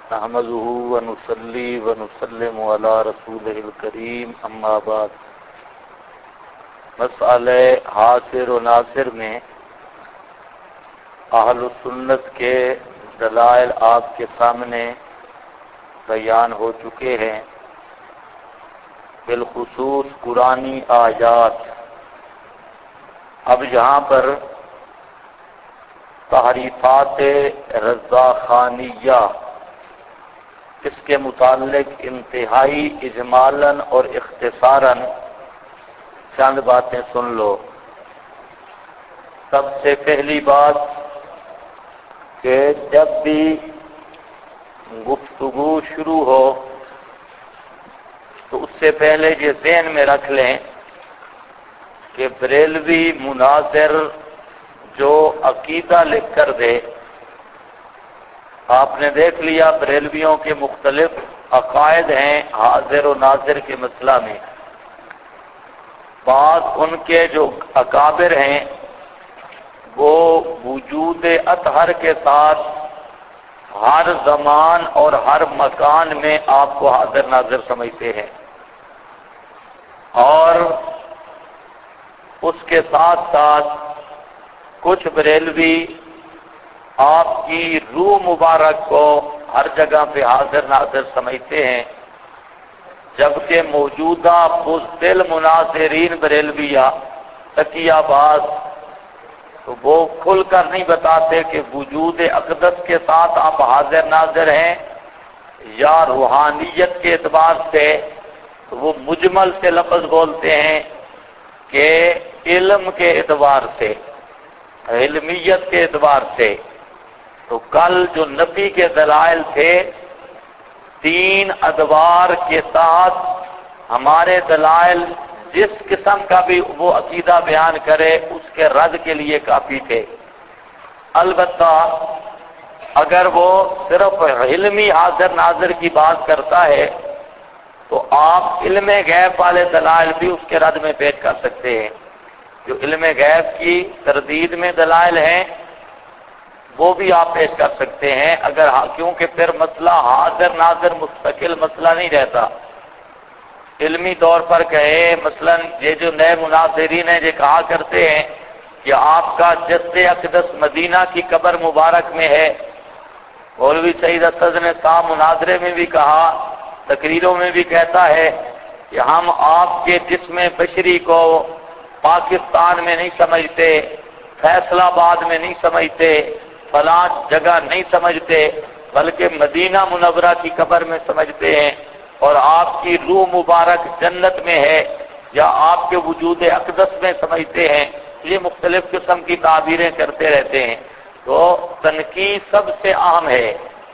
نحمده ونصلي ونسلم على رسوله الكريم اما بعد مسئلہ حاصر و ناصر میں اہل سنت کے دلائل آپ کے سامنے بیان ہو چکے ہیں، بالخصوص قرآنی آیات۔ اب یہاں پر تحریفات رضاخانیہ اس کے متعلق انتہائی اجمالاً اور اختصاراً چند باتیں سن لو۔ سب سے پہلی بات کہ جب بھی گفتگو شروع ہو تو اس سے پہلے یہ ذہن میں رکھ لیں کہ بریلوی مناظر جو عقیدہ لکھ کر دے، آپ نے دیکھ لیا بریلویوں کے مختلف عقائد ہیں حاضر و ناظر کے مسئلہ میں۔ بعض ان کے جو اکابر ہیں وہ وجود اطہر کے ساتھ ہر زمان اور ہر مکان میں آپ کو حاضر ناظر سمجھتے ہیں، اور اس کے ساتھ ساتھ کچھ بریلوی آپ کی روح مبارک کو ہر جگہ پہ حاضر ناظر سمجھتے ہیں، جبکہ موجودہ بزدل مناظرین بریلویہ تقیہ باز تو وہ کھل کر نہیں بتاتے کہ وجود اقدس کے ساتھ آپ حاضر ناظر ہیں یا روحانیت کے اعتبار سے، تو وہ مجمل سے لفظ بولتے ہیں کہ علم کے اعتبار سے، علمیت کے اعتبار سے۔ تو کل جو نفی کے دلائل تھے، تین ادوار کے تحت ہمارے دلائل جس قسم کا بھی وہ عقیدہ بیان کرے اس کے رد کے لیے کافی تھے۔ البتہ اگر وہ صرف علمی حاضر ناظر کی بات کرتا ہے تو آپ علم غیب والے دلائل بھی اس کے رد میں پیش کر سکتے ہیں۔ جو علم غیب کی تردید میں دلائل ہیں وہ بھی آپ پیش کر سکتے ہیں، اگر کیونکہ پھر مسئلہ حاضر ناظر مستقل مسئلہ نہیں رہتا۔ علمی طور پر کہے مثلا یہ جو نئے مناظرین ہیں یہ کہا کرتے ہیں کہ آپ کا جسد اقدس مدینہ کی قبر مبارک میں ہے۔ مولوی سعید اسد نے صاحب مناظرے میں بھی کہا، تقریروں میں بھی کہتا ہے کہ ہم آپ کے جسم بشری کو پاکستان میں نہیں سمجھتے، فیصل آباد میں نہیں سمجھتے، فلاں جگہ نہیں سمجھتے، بلکہ مدینہ منورہ کی قبر میں سمجھتے ہیں، اور آپ کی روح مبارک جنت میں ہے یا آپ کے وجود اقدس میں سمجھتے ہیں۔ یہ مختلف قسم کی تعبیریں کرتے رہتے ہیں۔ تو تنقید سب سے اہم ہے،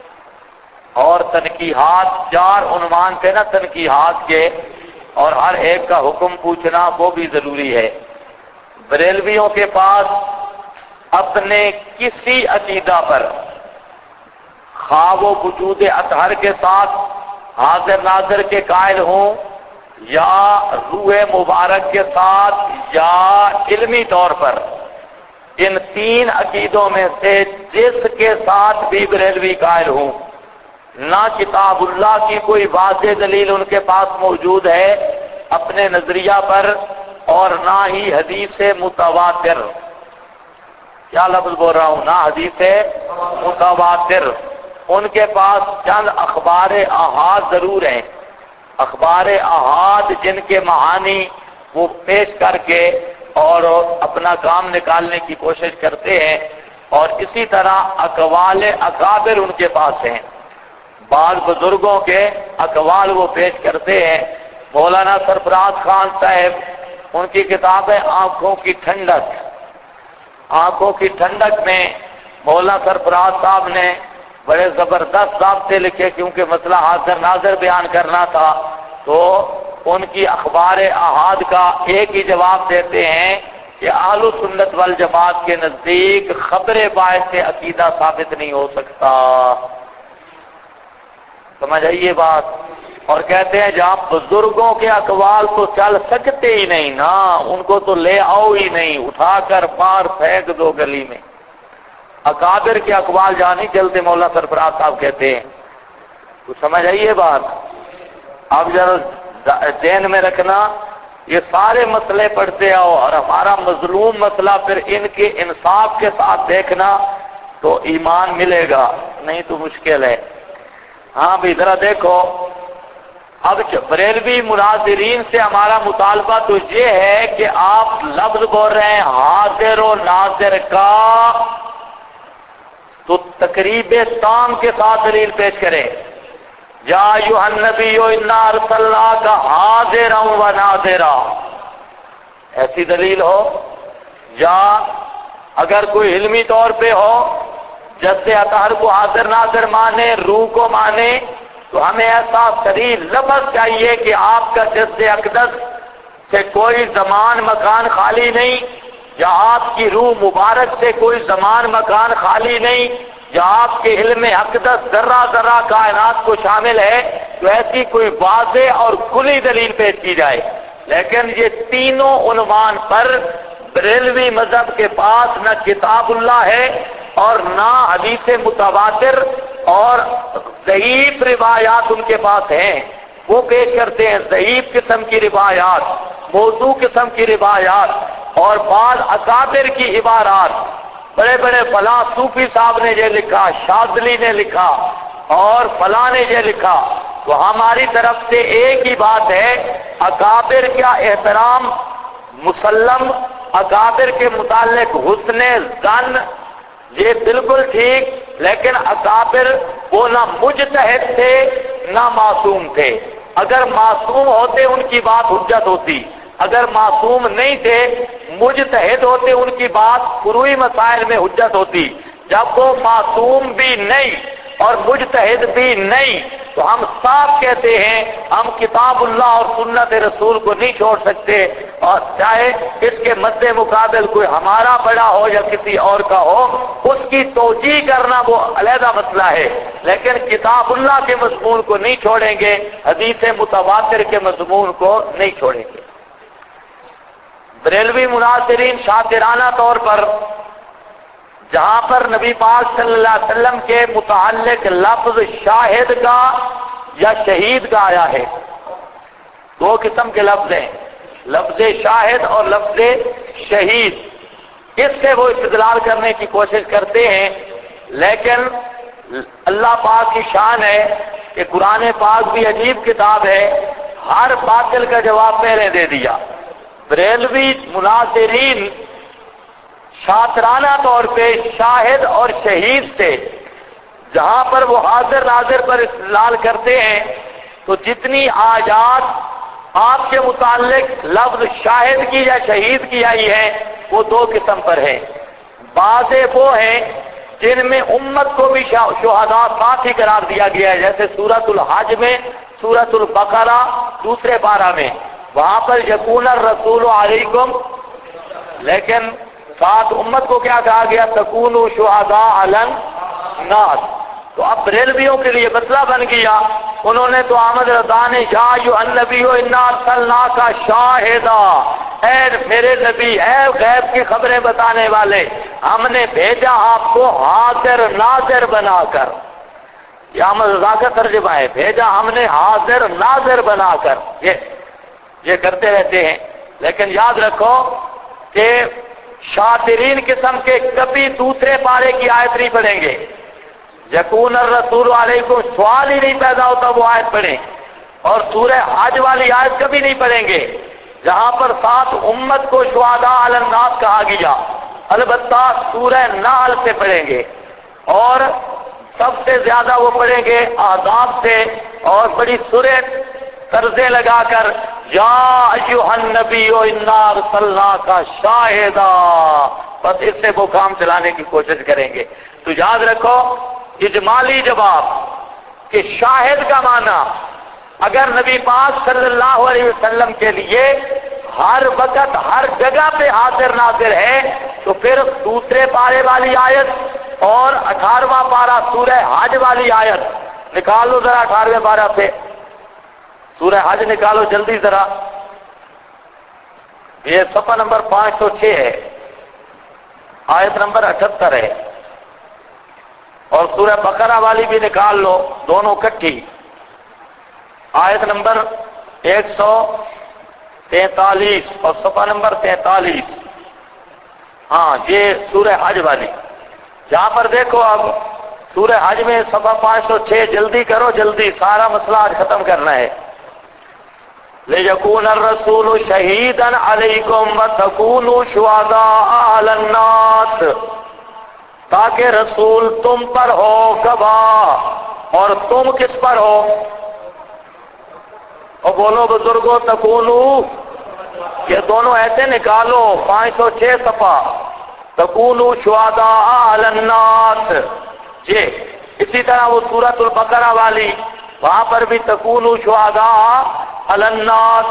اور تنقیحات چار عنوان تھے نا تنقیحات کے، اور ہر ایک کا حکم پوچھنا وہ بھی ضروری ہے۔ بریلویوں کے پاس اپنے کسی عقیدہ پر خواہ وہ وجود اطہر کے ساتھ حاضر ناظر کے قائل ہوں یا روح مبارک کے ساتھ یا علمی طور پر، ان تین عقیدوں میں سے جس کے ساتھ بھی بریلوی قائل ہوں، نہ کتاب اللہ کی کوئی واضح دلیل ان کے پاس موجود ہے اپنے نظریہ پر، اور نہ ہی حدیث متواتر، کیا لفظ بول رہا ہوں، نہ حدیث متواتر، ان کے پاس چند اخبار احاد ضرور ہیں، اخبار احاد جن کے معانی وہ پیش کر کے اور اپنا کام نکالنے کی کوشش کرتے ہیں، اور اسی طرح اقوال اکابر ان کے پاس ہیں، بعض بزرگوں کے اقوال وہ پیش کرتے ہیں۔ مولانا سرفراز خان صاحب، ان کی کتاب ہے آنکھوں کی ٹھنڈک، آنکھوں کی ٹھنڈک میں مولانا سرفراز صاحب نے بڑے زبردست ضابطے لکھے، کیونکہ مسئلہ حاضر ناظر بیان کرنا تھا، تو ان کی اخبار احاد کا ایک ہی جواب دیتے ہیں کہ اہل سنت والجماعت کے نزدیک خبر باعث سے عقیدہ ثابت نہیں ہو سکتا۔ سمجھ آئیے بات؟ اور کہتے ہیں جہاں بزرگوں کے اقوال تو چل سکتے ہی نہیں نا، ان کو تو لے آؤ ہی نہیں، اٹھا کر باہر پھینک دو گلی میں۔ اکابر کے اقوال جہاں نہیں چلتے، مولانا سرفراز صاحب کہتے ہیں تو سمجھ آئیے بات؟ اب ذرا ذہن میں رکھنا، یہ سارے مسئلے پڑھتے آؤ اور ہمارا مظلوم مسئلہ پھر ان کے انصاف کے ساتھ دیکھنا تو ایمان ملے گا، نہیں تو مشکل ہے۔ ہاں بھی ذرا دیکھو، اب بریلوی مناظرین سے ہمارا مطالبہ تو یہ ہے کہ آپ لفظ بول رہے ہیں حاضر و ناظر کا، تو تقریب تام کے ساتھ دلیل پیش کریں۔ یا ایھا النبی انا ارسلناک حاضرا و ناظرا، ایسی دلیل ہو، یا اگر کوئی علمی طور پہ ہو، جیسے اطہر کو حاضر ناظر مانے، روح کو مانے، تو ہمیں ایسا صریح لفظ چاہیے کہ آپ کا جسد اقدس سے کوئی زمان مکان خالی نہیں، یا آپ کی روح مبارک سے کوئی زمان مکان خالی نہیں، یا آپ کے علم اقدس ذرہ ذرہ کائنات کو شامل ہے، تو ایسی کوئی واضح اور کھلی دلیل پیش کی جائے۔ لیکن یہ تینوں عنوان پر بریلوی مذہب کے پاس نہ کتاب اللہ ہے اور نہ حدیث متواتر اور ضعیف روایات ان کے پاس ہیں۔ وہ پیش کرتے ہیں ضعیف قسم کی روایات، موضوع قسم کی روایات، اور بعض اکابر کی عبارات۔ بڑے بڑے فلاں صوفی صاحب نے یہ لکھا، شاذلی نے لکھا اور فلاں نے یہ لکھا، تو ہماری طرف سے ایک ہی بات ہے، اکابر کا احترام مسلم، اکابر کے متعلق حسن ظن یہ بالکل ٹھیک، لیکن اکابر وہ نہ مجتہد تھے نہ معصوم تھے۔ اگر معصوم ہوتے ان کی بات حجت ہوتی، اگر معصوم نہیں تھے مجتہد ہوتے ان کی بات فروعی مسائل میں حجت ہوتی۔ جب وہ معصوم بھی نہیں اور مجتہد بھی نہیں، تو ہم صاف کہتے ہیں ہم کتاب اللہ اور سنت رسول کو نہیں چھوڑ سکتے، اور چاہے اس کے مد مقابل کوئی ہمارا بڑا ہو یا کسی اور کا ہو، اس کی توجیہ کرنا وہ علیحدہ مسئلہ ہے، لیکن کتاب اللہ کے مضمون کو نہیں چھوڑیں گے، حدیث متواتر کے مضمون کو نہیں چھوڑیں گے۔ بریلوی مناظرین شاطرانہ طور پر جہاں پر نبی پاک صلی اللہ علیہ وسلم کے متعلق لفظ شاہد کا یا شہید کا آیا ہے، دو قسم کے لفظ ہیں، لفظ شاہد اور لفظ شہید، اس سے وہ استدلال کرنے کی کوشش کرتے ہیں، لیکن اللہ پاک کی شان ہے کہ قرآن پاک بھی عجیب کتاب ہے، ہر باطل کا جواب پہلے دے دیا۔ بریلوی مناظرین شاطرانہ طور پہ شاہد اور شہید سے جہاں پر وہ حاضر ناظر پر استدلال کرتے ہیں، تو جتنی آیات آپ کے متعلق لفظ شاہد کی یا شہید کی آئی ہے وہ دو قسم پر ہے۔ بعض وہ ہیں جن میں امت کو بھی شہداء ساتھ ہی قرار دیا گیا ہے، جیسے سورۃ الحج میں، سورۃ البقرہ دوسرے پارہ میں، وہاں پر یکون الرسول علیکم، لیکن ساتھ امت کو کیا کہا گیا؟ تکونوا شہداء علی الناس۔ تو اب بریلویوں کے لیے مسئلہ بن گیا، انہوں نے تو آمد رضا نے یا ایھا النبی انا ارسلناک شاہدا، اے میرے نبی، اے غیب کی خبریں بتانے والے، ہم نے بھیجا آپ کو حاضر ناظر بنا کر۔ یہ آمد رضا کا ترجمہ ہے، بھیجا ہم نے حاضر ناظر بنا کر۔ یہ کرتے رہتے ہیں، لیکن یاد رکھو کہ شاطرین قسم کے کبھی دوسرے پارے کی آیت نہیں پڑھیں گے، یکون الرسول علیکم سوال ہی نہیں پیدا ہوتا وہ آیت پڑھیں، اور سورہ حج والی آیت کبھی نہیں پڑھیں گے جہاں پر ساتھ امت کو شہداء علی الناس کہا گیا، البتہ سورہ نحل سے پڑھیں گے، اور سب سے زیادہ وہ پڑھیں گے احزاب سے، اور بڑی سورہ طرزیں لگا کر یا ایھا النبی انا ارسلناک شاہدا، بس اس سے وہ کام چلانے کی کوشش کریں گے۔ تو یاد رکھو اجمالی جواب کہ شاہد کا معنی اگر نبی پاک صلی اللہ علیہ وسلم کے لیے ہر وقت ہر جگہ پہ حاضر ناظر ہے، تو پھر دوسرے پارے والی آیت اور 18واں پارہ سورہ حج والی آیت نکال لو ذرا، 18ویں پارہ سے سورہ حج نکالو جلدی ذرا، یہ صفحہ نمبر 506 ہے، آیت نمبر 78 ہے، اور سورہ بقرہ والی بھی نکال لو، دونوں کٹھی آیت نمبر 143 اور صفحہ نمبر 43. ہاں یہ سورہ حج والی. جہاں پر دیکھو اب سورہ حج میں صفحہ 506. جلدی کرو جلدی، سارا مسئلہ آج ختم کرنا ہے. لِيَكُونَ الرَّسُولُ شَهِيدًا عَلَيْكُمْ وَتَكُونُوا شُهَدَاءَ عَلَى النَّاسِ، تاکہ رسول تم پر ہو گواہ، اور تم کس پر ہو؟ اور بولو بزرگوں تکونو، یہ دونوں ایسے نکالو 506 صفحہ. تکونو شہداء علی الناس. یہ اسی طرح وہ سورۃ البقرہ والی، وہاں پر بھی تکونو شہداء علی الناس،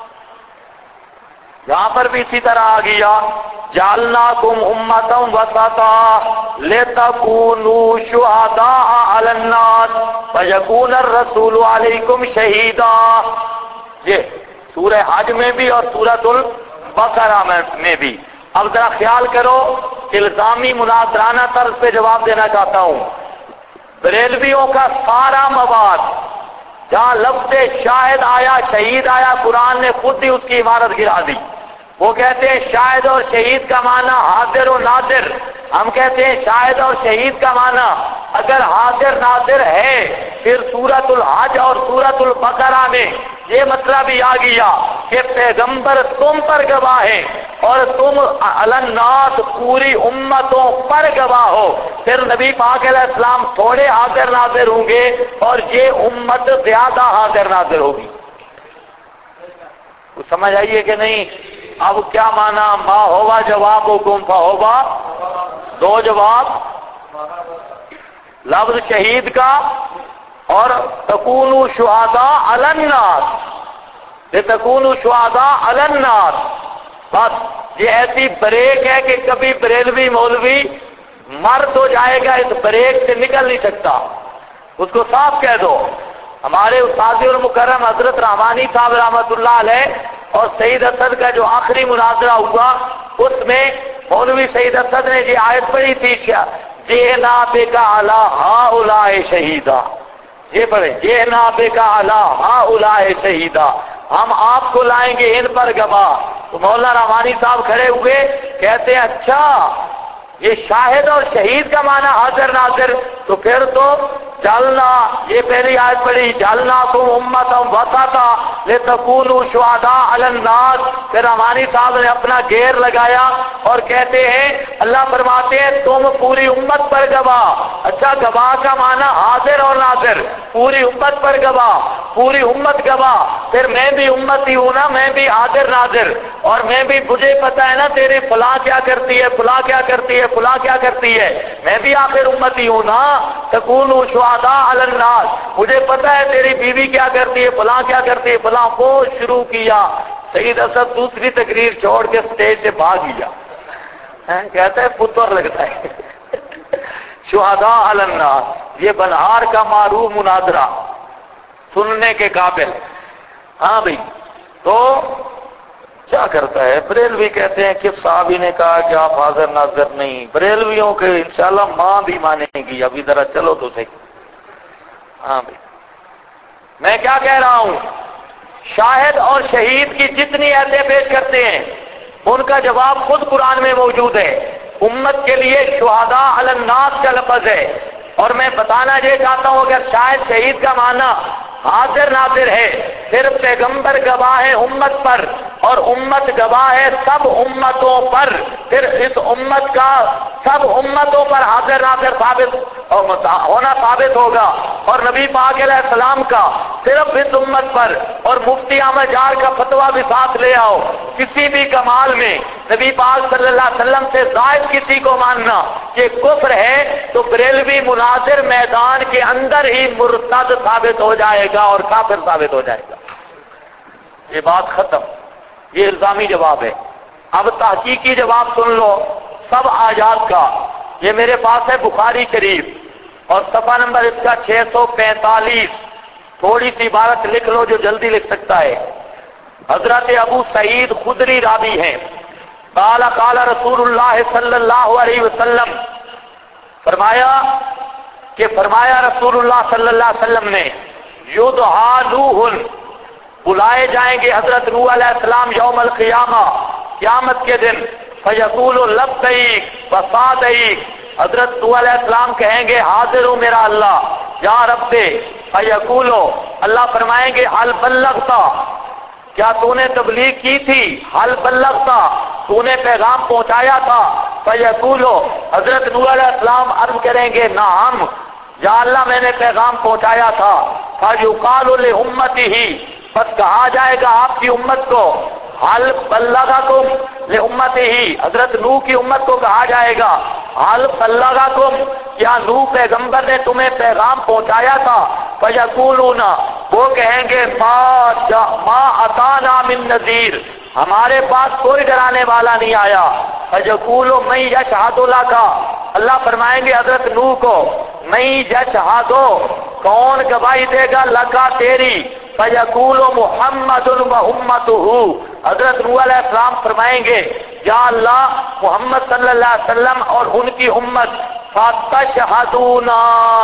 یہاں پر بھی اسی طرح آ گیا جعلناکم امۃ وسطا لتکونوا شہداء علی الناس ویکون الرسول علیکم شہیدا. یہ سورہ حج میں بھی اور سورۃ البقرہ میں بھی. اب ذرا خیال کرو، الزامی مناظرانہ طرز پہ جواب دینا چاہتا ہوں. بریلویوں کا سارا مواد جہاں لفظ شاہد آیا، شہید آیا، قرآن نے خود ہی اس کی عمارت گرا دی. وہ کہتے ہیں شاہد اور شہید کا معنی حاضر و ناظر. ہم کہتے ہیں شاہد اور شہید کا معنی اگر حاضر ناظر ہے پھر سورۃ الحج اور سورۃ البقرہ میں یہ مطلب بھی آ گیا کہ پیغمبر تم پر گواہ ہے اور تم علی الناس پوری امتوں پر گواہ ہو. پھر نبی پاک علیہ السلام تھوڑے حاضر ناظر ہوں گے اور یہ امت زیادہ حاضر ناظر ہوگی. کچھ سمجھ آئیے کہ نہیں؟ اب کیا مانا ما ہوا جواب حکم فہوا؟ دو جواب، لفظ شہید کا اور تکونوا شہداء علی الناس، لتکونوا شہداء علی الناس. بس یہ ایسی بریک ہے کہ کبھی بریلوی مولوی مرد ہو جائے گا، اس بریک سے نکل نہیں سکتا. اس کو صاف کہہ دو. ہمارے استاد المکرم حضرت رحمانی صاحب رحمۃ اللہ علیہ اور سعید اسد کا جو آخری مناظرہ ہوا اس میں مولوی سعید اسد نے یہ آیت پڑھی تھی جئنا بک علی ہؤلاء شہیدا. یہ پڑھیں جئنا بک علی ہؤلاء شہیدا، ہم آپ کو لائیں گے ان پر گواہ. تو مولانا رحمانی صاحب کھڑے ہوئے کہتے ہیں اچھا یہ شاہد اور شہید کا معنی حاضر ناظر، تو پھر تو جعلنا، یہ پہلی آیت پڑھی جعلناکم امۃ وسطا لتکونوا شہداء علی الناس. پھر رحمانی صاحب نے اپنا گیر لگایا اور کہتے ہیں اللہ فرماتے ہیں تم پوری امت پر گواہ. اچھا گواہ کا معنی حاضر اور ناظر، پوری امت پر گواہ، پوری امت گواہ. پھر میں بھی امتی ہوں نا، میں بھی حاضر ناظر، اور میں بھی مجھے پتا ہے نا تیری فلاں کیا کرتی ہے، فلاں کیا کرتی ہے، فلاں کیا کرتی ہے، میں بھی آخر امتی ہوں نا. تکونوا شہداء علی الناس، مجھے پتا ہے تیری بیوی کیا کرتی ہے، فلاں کیا کرتی ہے، فلاں کو شروع کیا. سعید اسد دوسری تقریر چھوڑ کے سٹیج سے بھاگ گیا. کہتا ہے پتر لگتا ہے. شہداء علی الناس، یہ بنہار کا معروف مناظرہ سننے کے قابل. ہاں بھائی، تو کیا کرتا ہے بریلوی کہتے ہیں کہ صحابی نے کہا کہ آپ حاضر ناظر نہیں. بریلویوں کے انشاءاللہ ماں بھی مانے گی. ابھی ذرا چلو تو صحیح. ہاں بھائی، میں کیا کہہ رہا ہوں، شاہد اور شہید کی جتنی ایتیں پیش کرتے ہیں ان کا جواب خود قرآن میں موجود ہے. امت کے لیے شہداء علی الناس کا لفظ ہے. اور میں بتانا یہ چاہتا ہوں اگر شاہد شہید کا معنی حاضر ناظر ہے پھر پیغمبر گواہ ہے امت پر اور امت گواہ ہے سب امتوں پر. پھر اس امت کا سب امتوں پر حاضر ناظر ثابت ہونا ثابت ہوگا. اور نبی پاک علیہ السلام کا صرف اس امت پر. اور مفتی احمد جار کا فتویٰ بھی ساتھ لے آؤ. کسی بھی کمال میں نبی پاک صلی اللہ علیہ وسلم سے زائد کسی کو ماننا یہ کفر ہے تو بریلوی مناظر میدان کے اندر ہی مرتد ثابت ہو جائے گا اور کافر ثابت ہو جائے گا. یہ بات ختم. یہ الزامی جواب ہے. اب تحقیقی جواب سن لو سب آیات کا. یہ میرے پاس ہے بخاری شریف اور صفحہ نمبر اس کا 645. تھوڑی سی عبارت لکھ لو جو جلدی لکھ سکتا ہے. حضرت ابو سعید خدری راوی ہیں. قال قال رسول اللہ صلی اللہ علیہ وسلم، فرمایا رسول اللہ صلی اللہ علیہ وسلم نے یدعا نوح، بلائے جائیں گے حضرت نوح علیہ السلام یوم القیامہ، قیامت کے دن، فیقول لبیک وسعدیک، حضرت نوح علیہ السلام کہیں گے حاضر ہوں میرا اللہ، یا رب، فیقول، اللہ فرمائیں گے حل بلغتا، کیا تو نے تبلیغ کی تھی؟ حل بلغتا، تو نے پیغام پہنچایا تھا؟ فیقول، حضرت نوح علیہ السلام عرض کریں گے نعم، یا اللہ میں نے پیغام پہنچایا تھا۔ فیقال لامتہ، بس کہا جائے گا آپ کی امت کو، حل بلغکم لامتہ، حضرت نوح کی امت کو کہا جائے گا حل بلغکم، کیا نوح پیغمبر نے تمہیں پیغام پہنچایا تھا؟ فیقولون، وہ کہیں گے ما اتانا من نذیر، ہمارے پاس کوئی ڈرانے والا نہیں آیا۔ فیقول من یشہد لک، اللہ فرمائیں گے حضرت نوح کو من یشہد، کون گواہی دے گا لکا تیری؟ فیقول محمد و امتہ، حضرت نوح علیہ السلام فرمائیں گے یا اللہ محمد صلی اللہ علیہ وسلم اور ان کی امت، فتشہدونا،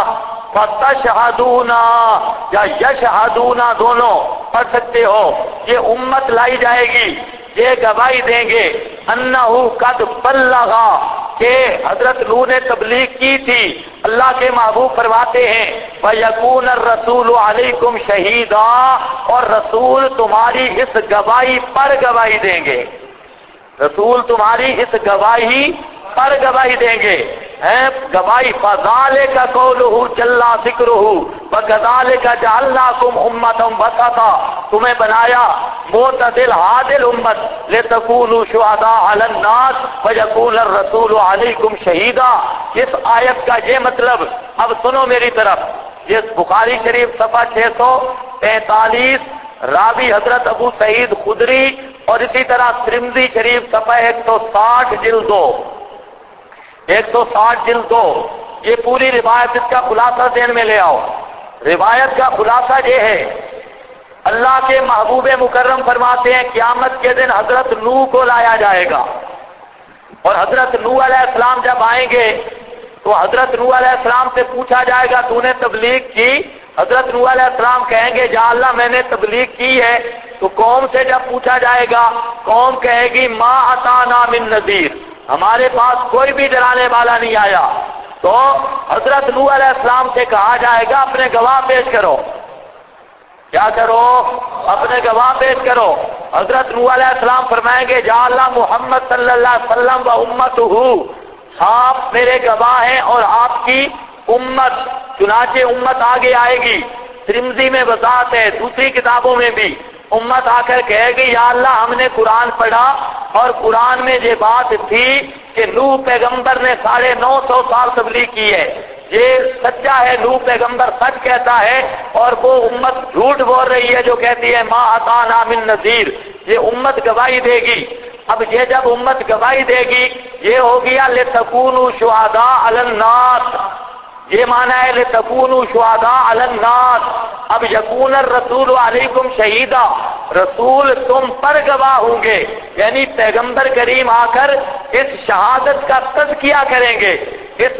فتشہدونا یا یشہدونا دونوں پڑھ سکتے ہو، یہ امت لائی جائے گی، یہ گواہی دیں گے انہو قد بلغا، کہ حضرت نوح نے تبلیغ کی تھی۔ اللہ کے محبوب فرماتے ہیں وَيَكُونَ الرَّسُولُ عَلَيْكُمْ شَهِيدًا، اور رسول تمہاری اس گواہی پر گواہی دیں گے، رسول تمہاری اس گواہی پر گواہی دیں گے، گواہی فَذَلِكَ قَوْلُهُ جَلَّ ذِكْرُهُ وَكَذَلِكَ جَعَلْنَاكُمْ أُمَّةً وَسَطًا، تمہیں بنایا معتدل عادل امت، لِتَكُونُوا شُهَدَاءَ عَلَى النَّاسِ وَيَكُونَ الرَّسُولُ عَلَيْكُمْ شَهِيدًا۔ اس آیت کا یہ مطلب، اب سنو میری طرف، یہ بخاری شریف صفحہ 645، راوی حضرت ابو سعید خدری، اور اسی طرح ترمذی شریف صفحہ 160 جلد 2، 160 جلد 2، یہ پوری روایت، اس کا خلاصہ ذہن میں لے آؤ۔ روایت کا خلاصہ یہ ہے، اللہ کے محبوب مکرم فرماتے ہیں قیامت کے دن حضرت نوح کو لایا جائے گا، اور حضرت نوح علیہ السلام جب آئیں گے تو حضرت نوح علیہ السلام سے پوچھا جائے گا تو نے تبلیغ کی؟ حضرت نوح علیہ السلام کہیں گے یا اللہ میں نے تبلیغ کی ہے۔ تو قوم سے جب پوچھا جائے گا، قوم کہے گی ما اتانا من نذیر، ہمارے پاس کوئی بھی ڈرانے والا نہیں آیا۔ تو حضرت نوح علیہ السلام سے کہا جائے گا اپنے گواہ پیش کرو، کیا کرو؟ اپنے گواہ پیش کرو۔ حضرت نوح علیہ السلام فرمائیں گے یا اللہ محمد صلی اللہ علیہ وسلم و امتہ، آپ میرے گواہ ہیں اور آپ کی امت، چنانچہ امت آگے آئے گی، ترمذی میں وضاحت ہے، دوسری کتابوں میں بھی، امت آ کر کہے گی یا اللہ ہم نے قرآن پڑھا اور قرآن میں یہ بات تھی کہ نوح پیغمبر نے 950 سال تبلیغ کی ہے، یہ سچا ہے، نوح پیغمبر سچ کہتا ہے، اور وہ امت جھوٹ بول رہی ہے جو کہتی ہے ما اتانا من نذیر، یہ امت گواہی دے گی۔ اب یہ جب امت گواہی دے گی، یہ ہو گیا لِتَكُونُوا شُهَدَاءَ عَلَى النَّاسِ، یہ معنی ہے لِتَكُونُوا شُهَدَاءَ عَلَى النَّاسِ۔ اب یکون الرسول علیکم شہیدا، رسول تم پر گواہ ہوں گے، یعنی پیغمبر کریم آ کر اس شہادت کا تزکیہ کریں گے، اس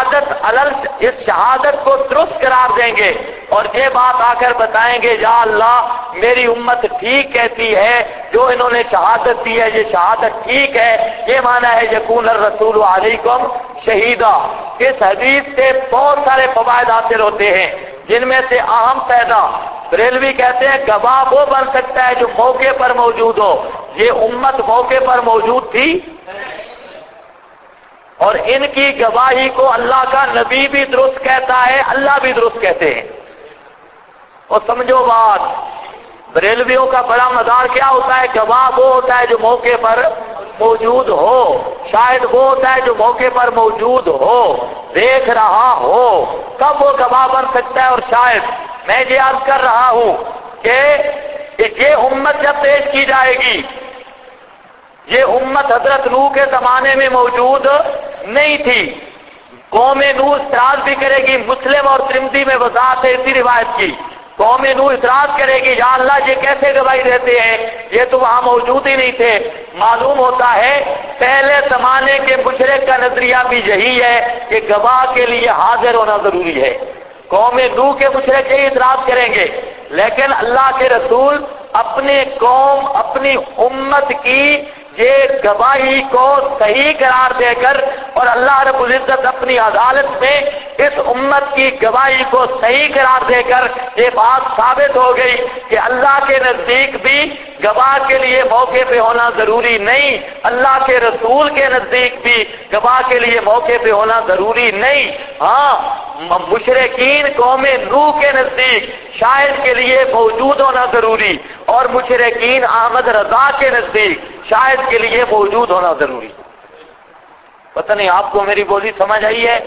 شہادت کو درست قرار دیں گے، اور یہ بات آ کر بتائیں گے یا اللہ میری امت ٹھیک کہتی ہے، جو انہوں نے شہادت دی ہے یہ شہادت ٹھیک ہے، یہ معنی ہے یکون الرسول علیکم شہیدا۔ اس حدیث سے بہت سارے فوائد حاصل ہوتے ہیں، جن میں سے اہم پیدا، بریلوی کہتے ہیں گواہ وہ بن سکتا ہے جو موقع پر موجود ہو، یہ امت موقع پر موجود تھی، اور ان کی گواہی کو اللہ کا نبی بھی درست کہتا ہے، اللہ بھی درست کہتے ہیں۔ اور سمجھو بات، بریلویوں کا بڑا مدار کیا ہوتا ہے؟ گواہ وہ ہوتا ہے جو موقع پر موجود ہو، شاید وہ ہوتا ہے جو موقع پر موجود ہو، دیکھ رہا ہو، تب وہ گواہ بن سکتا ہے۔ اور شاید میں یہ عرض کر رہا ہوں کہ یہ امت جب پیش کی جائے گی، یہ امت حضرت نوح کے زمانے میں موجود نہیں تھی، قوم نوح اعتراض بھی کرے گی، مسلم اور ترمذی میں وضاحت ہے اسی روایت کی، قوم نوح اعتراض کرے گی یا اللہ یہ کیسے گواہی دیتے ہیں، یہ تو وہاں موجود ہی نہیں تھے۔ معلوم ہوتا ہے پہلے زمانے کے مشرک کا نظریہ بھی یہی ہے کہ گواہ کے لیے حاضر ہونا ضروری ہے، قوم نوح کے مشرک یہی اعتراض کریں گے، لیکن اللہ کے رسول اپنے قوم اپنی امت کی یہ گواہی کو صحیح قرار دے کر، اور اللہ رب العزت اپنی عدالت میں اس امت کی گواہی کو صحیح قرار دے کر یہ بات ثابت ہو گئی کہ اللہ کے نزدیک بھی گواہ کے لیے موقع پہ ہونا ضروری نہیں، اللہ کے رسول کے نزدیک بھی گواہ کے لیے موقع پہ ہونا ضروری نہیں۔ ہاں، مشرکین قوم نوح کے نزدیک شاہد کے لیے موجود ہونا ضروری، اور مشرکین احمد رضا کے نزدیک شاہد کے لیے موجود ہونا ضروری۔ پتہ نہیں آپ کو میری بولی سمجھ آئی ہے؟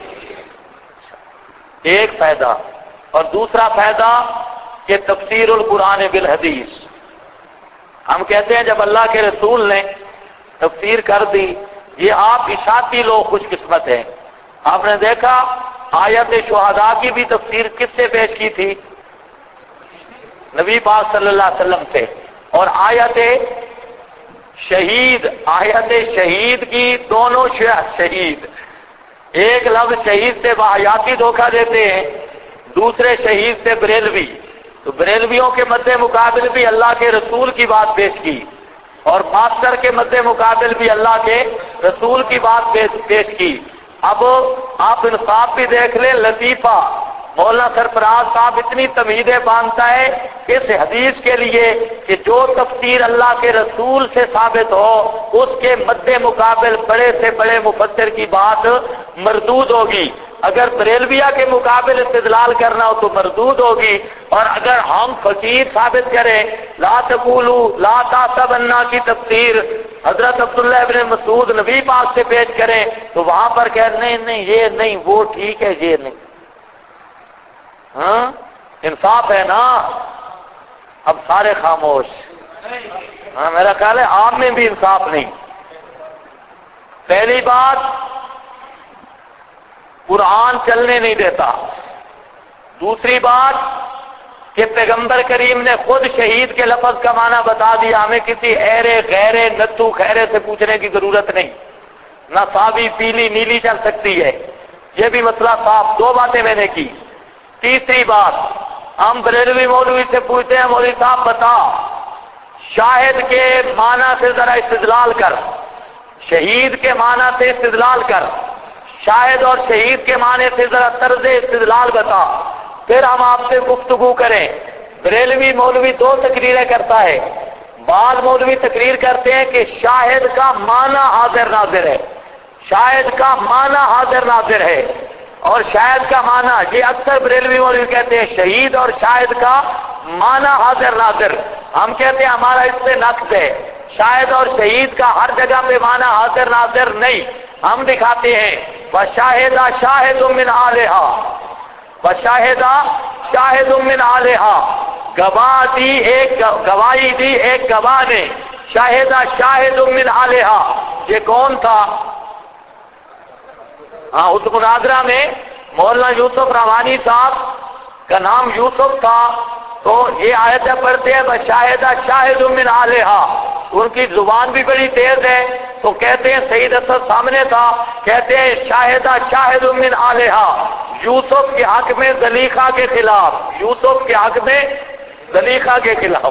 ایک فائدہ، اور دوسرا فائدہ کہ تفسیر القرآن بالحدیث۔ ہم کہتے ہیں جب اللہ کے رسول نے تفسیر کر دی، یہ آپ اشاعتی لوگ خوش قسمت ہیں۔ آپ نے دیکھا آیت شہداء کی بھی تفسیر کس سے پیش کی تھی؟ نبی پاک صلی اللہ علیہ وسلم سے۔ اور آیت شہید کی دونوں شہید، ایک لفظ شہید سے باحیاتی دھوکہ دیتے ہیں، دوسرے شہید سے بریلوی، تو بریلویوں کے مد مقابل بھی اللہ کے رسول کی بات پیش کی، اور ماسٹر کے مد مقابل بھی اللہ کے رسول کی بات پیش کی۔ اب آپ انصاف بھی دیکھ لیں، لطیفہ مولانا سرفراز صاحب اتنی تمہیدیں باندھتا ہے اس حدیث کے لیے کہ جو تفسیر اللہ کے رسول سے ثابت ہو اس کے مد مقابل بڑے سے بڑے مفسر کی بات مردود ہوگی، اگر بریلویہ کے مقابل استدلال کرنا ہو تو مردود ہوگی، اور اگر ہم فقیر ثابت کریں لا تقولوا لا تحسبن کی تفسیر حضرت عبداللہ ابن مسعود نبی پاک سے پیش کریں تو وہاں پر کہ نہیں یہ نہیں وہ ٹھیک ہے یہ نہیں۔ ہاں انصاف ہے نا؟ اب سارے خاموش۔ ہاں میرا خیال ہے آپ میں بھی انصاف نہیں۔ پہلی بات، قرآن چلنے نہیں دیتا۔ دوسری بات کہ پیغمبر کریم نے خود شہید کے لفظ کا معنی بتا دیا، ہمیں کسی ایرے غیرے نتو خیرے سے پوچھنے کی ضرورت نہیں، نہ صابی پیلی نیلی چل سکتی ہے، یہ بھی مسئلہ صاف۔ دو باتیں میں نے کی۔ تیسری بات، ہم بریلوی مولوی سے پوچھتے ہیں مولوی صاحب بتا شاہد کے معنی سے ذرا استدلال کر، شہید کے معنی سے استدلال کر، شاہد اور شہید کے معنی سے ذرا طرز استدلال بتا، پھر ہم آپ سے گفتگو کریں۔ بریلوی مولوی دو تقریریں کرتا ہے، بعض مولوی تقریر کرتے ہیں کہ شاہد کا معنی حاضر ناظر ہے، شاہد کا معنی حاضر ناظر ہے، اور شاہد کا معنی، یہ اکثر بریلوی مولوی کہتے ہیں شہید اور شاہد کا معنی حاضر ناظر، ہم کہتے ہیں ہمارا اس سے نقص ہے، شاہد اور شہید کا ہر جگہ پہ معنی حاضر ناظر نہیں، ہم دکھاتے ہیں وَشَاهِدَ شَاهِدٌ مِّنْ أَهْلِهَا، وَشَاهِدَ شَاهِدٌ مِّنْ أَهْلِهَا، گواہی دی ایک گواہ نے، شَاهِدَ شَاهِدٌ مِّنْ أَهْلِهَا، یہ کون تھا؟ ہاں اس مناظرہ میں مولانا یوسف روانی صاحب کا نام یوسف تھا، تو یہ آیتیں پڑھتے ہیں وَشَاهِدَ شَاهِدٌ مِّنْ أَهْلِهَا، ان کی زبان بھی بڑی تیز ہے، تو کہتے ہیں سید اسد سامنے تھا، کہتے ہیں شاہدہ شاہد من آلہا، یوسف کے حق میں زلیخا کے خلاف، یوسف کے حق میں زلیخا کے خلاف۔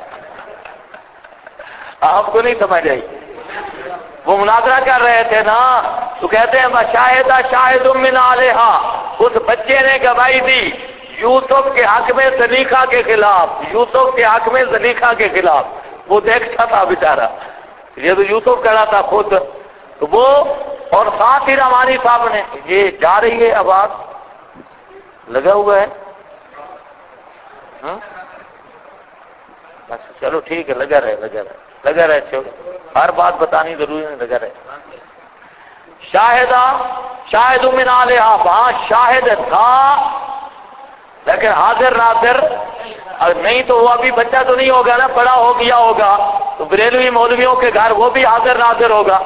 آپ کو نہیں سمجھ آئی؟ وہ مناظرہ کر رہے تھے نا، تو کہتے ہیں شاہدہ شاہد من آلہا، اس بچے نے گواہی دی یوسف کے حق میں زلیخا کے خلاف، یوسف کے حق میں زلیخا کے خلاف، وہ دیکھتا تھا بیچارہ، یہ تو یوسف کہا تھا خود، تو وہ اور ساتھ ہی روانی صاحب نے، یہ جا رہی ہے آواز لگا ہوا ہے، اچھا چلو ٹھیک ہے، لگا رہے چلو، ہر بات بتانی ضروری نہیں، لگا رہے۔ شاہد من آلہا، وہاں شاہد تھا لیکن حاضر ناظر نہیں، تو وہ ابھی بچہ تو نہیں ہوگا نا، بڑا ہو گیا ہوگا، تو بریلوی مولویوں کے گھر وہ بھی حاضر ناظر ہوگا،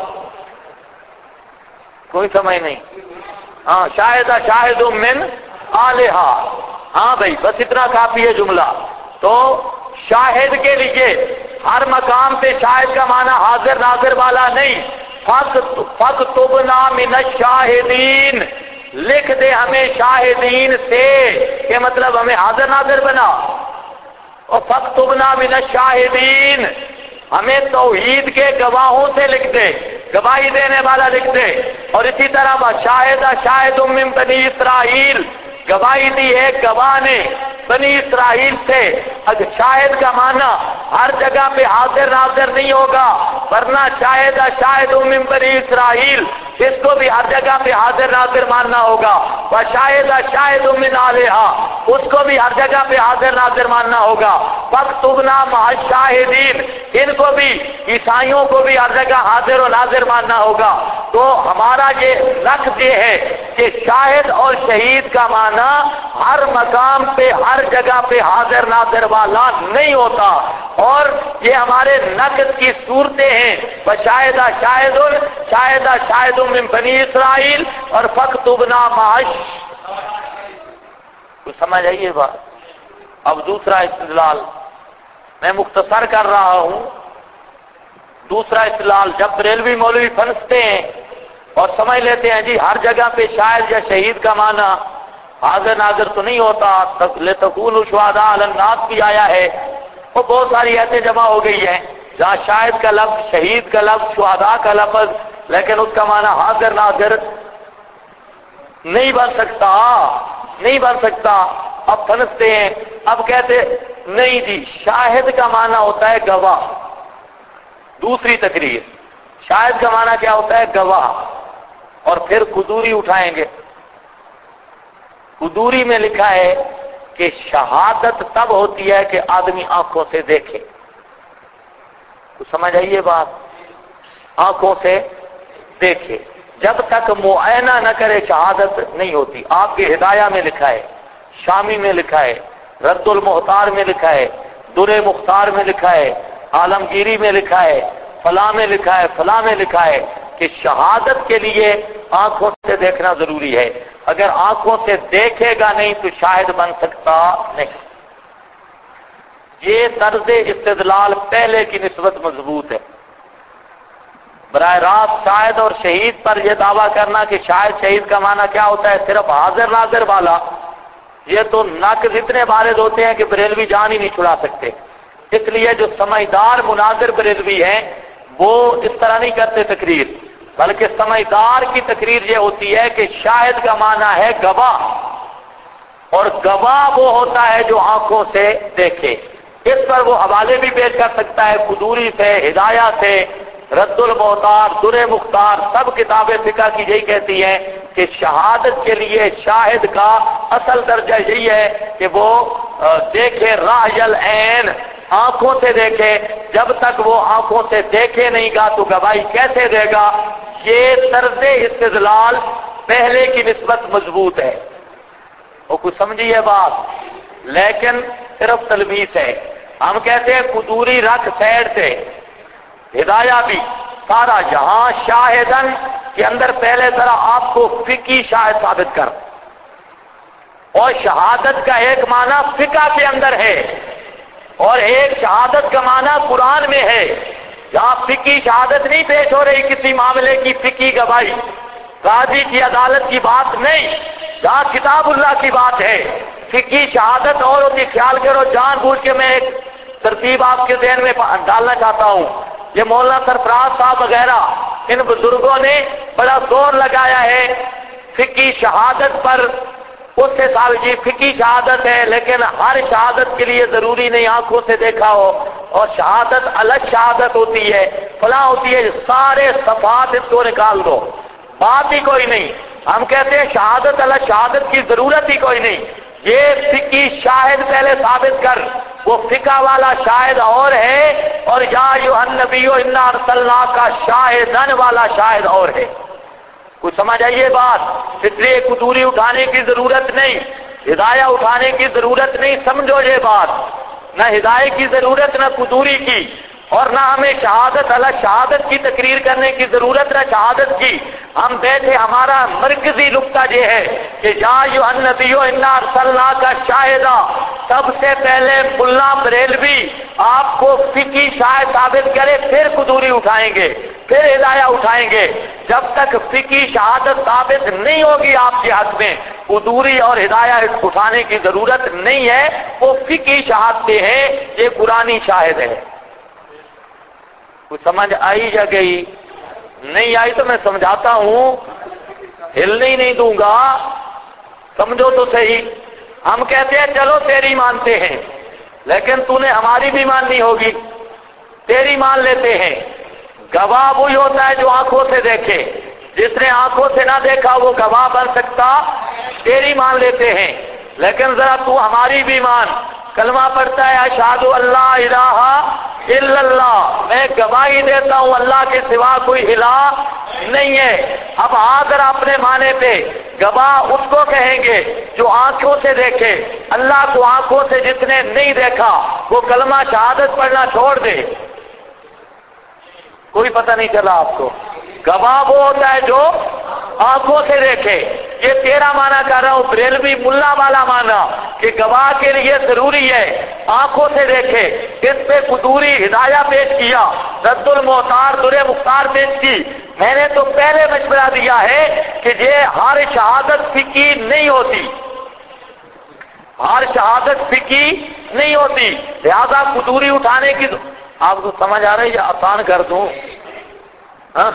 کوئی سمجھ نہیں۔ ہاں شاہد من آلہا، ہاں بھائی بس اتنا کافی ہے جملہ۔ تو شاہد کے لیے ہر مقام پہ شاہد کا معنی حاضر ناظر والا نہیں، فَاكْتُبْنَا مِنَ الشَّاهِدِينَ، لکھ دے ہمیں شاہدین سے، کہ مطلب ہمیں حاضر ناظر بنا، اور فاکتبنا من الشاہدین، ہمیں توحید کے گواہوں سے لکھ دے، گواہی دینے والا لکھ دے۔ اور اسی طرح شاہد من بنی اسرائیل، گواہی دی ہے گواہ نے بنی اسرائیل سے۔ اگر شاہد کا معنی ہر جگہ پہ حاضر ناظر نہیں ہوگا، ورنہ شاہد من بنی اسرائیل اس کو بھی ہر جگہ پہ حاضر ناظر ماننا ہوگا، شاہد من علیہا اس کو بھی ہر جگہ پہ حاضر ناظر ماننا ہوگا، فاکتبنا مع الشاہدین ان کو بھی، عیسائیوں کو بھی ہر جگہ حاضر و ناظر ماننا ہوگا۔ تو ہمارا یہ لفظ یہ ہے کہ شاہد اور شہید کا معنی ہر مقام پہ ہر جگہ پہ حاضر ناظر والا نہیں ہوتا، اور یہ ہمارے نقد کی صورتیں ہیں۔ شاہد من بنی اسرائیل اور فاکتبنا مع، تو سمجھ آئیے بات۔ اب دوسرا استدلال میں مختصر کر رہا ہوں۔ دوسرا استدلال، جب بریلوی مولوی پھنستے ہیں اور سمجھ لیتے ہیں جی ہر جگہ پہ شاہد یا شہید کا معنی حاضر ناظر تو نہیں ہوتا، لتکونوا شہداء علی الناس بھی آیا ہے، وہ بہت ساری ایسے جمع ہو گئی ہیں جہاں شاہد کا لفظ، شہید کا لفظ، شہداء کا لفظ، لیکن اس کا معنی حاضر ناظر نہیں بن سکتا۔ اب پھنستے ہیں، اب کہتے نہیں جی شاہد کا معنی ہوتا ہے گواہ۔ دوسری تقریر، شاہد کا معنی کیا ہوتا ہے؟ گواہ۔ اور پھر قدوری اٹھائیں گے۔ قدوری میں لکھا ہے کہ شہادت تب ہوتی ہے کہ آدمی آنکھوں سے دیکھے۔ تو سمجھ آئیے بات، آنکھوں سے دیکھے، جب تک معائنہ نہ کرے شہادت نہیں ہوتی۔ آپ کے ہدایہ میں لکھا ہے، شامی میں لکھا ہے، رد المختار میں لکھا ہے، در مختار میں لکھا ہے، عالمگیری میں لکھا ہے، فلاں میں لکھا ہے، فلاں میں لکھا ہے کہ شہادت کے لیے آنکھوں سے دیکھنا ضروری ہے۔ اگر آنکھوں سے دیکھے گا نہیں تو شاہد بن سکتا نہیں۔ یہ طرز استدلال پہلے کی نسبت مضبوط ہے۔ براہ راست شاہد اور شہید پر یہ دعویٰ کرنا کہ شاہد شہید کا معنی کیا ہوتا ہے صرف حاضر ناظر والا، یہ تو نقض اتنے بارد ہوتے ہیں کہ بریلوی جان ہی نہیں چھڑا سکتے۔ اس لیے جو سمجھدار مناظر بریلوی ہیں وہ اس طرح نہیں کرتے تقریر، بلکہ سمجھدار کی تقریر یہ ہوتی ہے کہ شاہد کا معنی ہے گواہ، اور گواہ وہ ہوتا ہے جو آنکھوں سے دیکھے۔ اس پر وہ حوالے بھی پیش کر سکتا ہے، قدوری سے، ہدایہ سے، رد المختار، در مختار، سب کتابیں فقہ کی یہی کہتی ہیں کہ شہادت کے لیے شاہد کا اصل درجہ یہی ہے کہ وہ دیکھے رأی العین، آنکھوں سے دیکھے۔ جب تک وہ آنکھوں سے دیکھے نہیں گا تو گواہی کیسے دے گا؟ یہ طرز استدلال پہلے کی نسبت مضبوط ہے۔ وہ کچھ سمجھیے بات، لیکن صرف تلبیس ہے۔ ہم کہتے ہیں قدوری رکھ سیڈ سے، ہدایہ بھی سارا، یہاں شاہدن کے اندر پہلے ذرا آپ کو فقہی شاہد ثابت کر، اور شہادت کا ایک معنی فقہ کے اندر ہے اور ایک شہادت کا معنی قرآن میں ہے۔ یہاں فقہی شہادت نہیں پیش ہو رہی، کسی معاملے کی فقہی گواہی، قاضی کی عدالت کی بات نہیں، یہاں کتاب اللہ کی بات ہے۔ فقہی شہادت اور ہوتی، خیال کرو جان بوجھ کے میں ایک ترتیب آپ کے ذہن میں ڈالنا چاہتا ہوں۔ یہ مولانا سرفراز صاحب وغیرہ ان بزرگوں نے بڑا زور لگایا ہے فقہی شہادت پر، اس سے ثابت جی فقہی شہادت ہے، لیکن ہر شہادت کے لیے ضروری نہیں آنکھوں سے دیکھا ہو، اور شہادت الگ شہادت ہوتی ہے، فلاں ہوتی ہے، سارے صفات اس کو نکال دو، بات ہی کوئی نہیں۔ ہم کہتے ہیں شہادت الگ شہادت کی ضرورت ہی کوئی نہیں، یہ فقہی شاہد پہلے ثابت کر، وہ فقہ والا شاہد اور ہے، اور یا ایھا النبی انا ارسلناک کا شاہدن والا شاہد اور ہے۔ کچھ سمجھ آئیے بات، اس لیے قدوری اٹھانے کی ضرورت نہیں، ہدایہ اٹھانے کی ضرورت نہیں، سمجھو یہ بات، نہ ہدایہ کی ضرورت نہ قدوری کی، اور نہ ہمیں شہادت الگ شہادت کی تقریر کرنے کی ضرورت نہ شہادت کی۔ ہم بیٹھے، ہمارا مرکزی نقطہ یہ ہے کہ یا ایھا النبی انا ارسلناک شاہدا، سب سے پہلے ملا بریلوی آپ کو فقہی شاہد ثابت کرے، پھر قدوری اٹھائیں گے۔ پھر ہدایہ اٹھائیں گے. جب تک فقہی شہادت ثابت نہیں ہوگی آپ کے حق میں عدوری اور ہدایہ اٹھانے کی ضرورت نہیں ہے. وہ فقہی شہادتیں ہیں، یہ قرآنی شاہد ہے. کچھ سمجھ آئی یا گئی؟ نہیں آئی تو میں سمجھاتا ہوں، ہلنے ہی نہیں دوں گا. سمجھو تو صحیح. ہم کہتے ہیں چلو تیری مانتے ہیں، لیکن تو نے ہماری بھی ماننی ہوگی. تیری مان لیتے ہیں. گواہ وہی ہوتا ہے جو آنکھوں سے دیکھے. جس نے آنکھوں سے نہ دیکھا وہ گواہ بن سکتا. تیری مان لیتے ہیں، لیکن ذرا تو ہماری بھی مان. کلمہ پڑھتا ہے اشہد اللہ الہ الا اللہ، میں گواہی دیتا ہوں اللہ کے سوا کوئی الہ نہیں ہے. اب اگر اپنے معنی پہ گواہ اس کو کہیں گے جو آنکھوں سے دیکھے. اللہ کو آنکھوں سے جس نے نہیں دیکھا وہ کلمہ شہادت پڑھنا چھوڑ دے. کوئی پتہ نہیں چلا آپ کو؟ گواہ وہ ہوتا ہے جو آنکھوں سے دیکھے. یہ تیرا معنی کر رہا ہوں، بریلوی ملا والا معنی کہ گواہ کے لیے ضروری ہے آنکھوں سے دیکھے. اس پہ قدوری ہدایہ پیش کیا، رد المختار در مختار پیش کی. میں نے تو پہلے مشورہ دیا ہے کہ یہ ہر شہادت فقہی نہیں ہوتی، ہر شہادت فقہی نہیں ہوتی. لہذا قدوری اٹھانے کی آپ کو سمجھ آ رہی ہے؟ آسان کر دوں؟ ہاں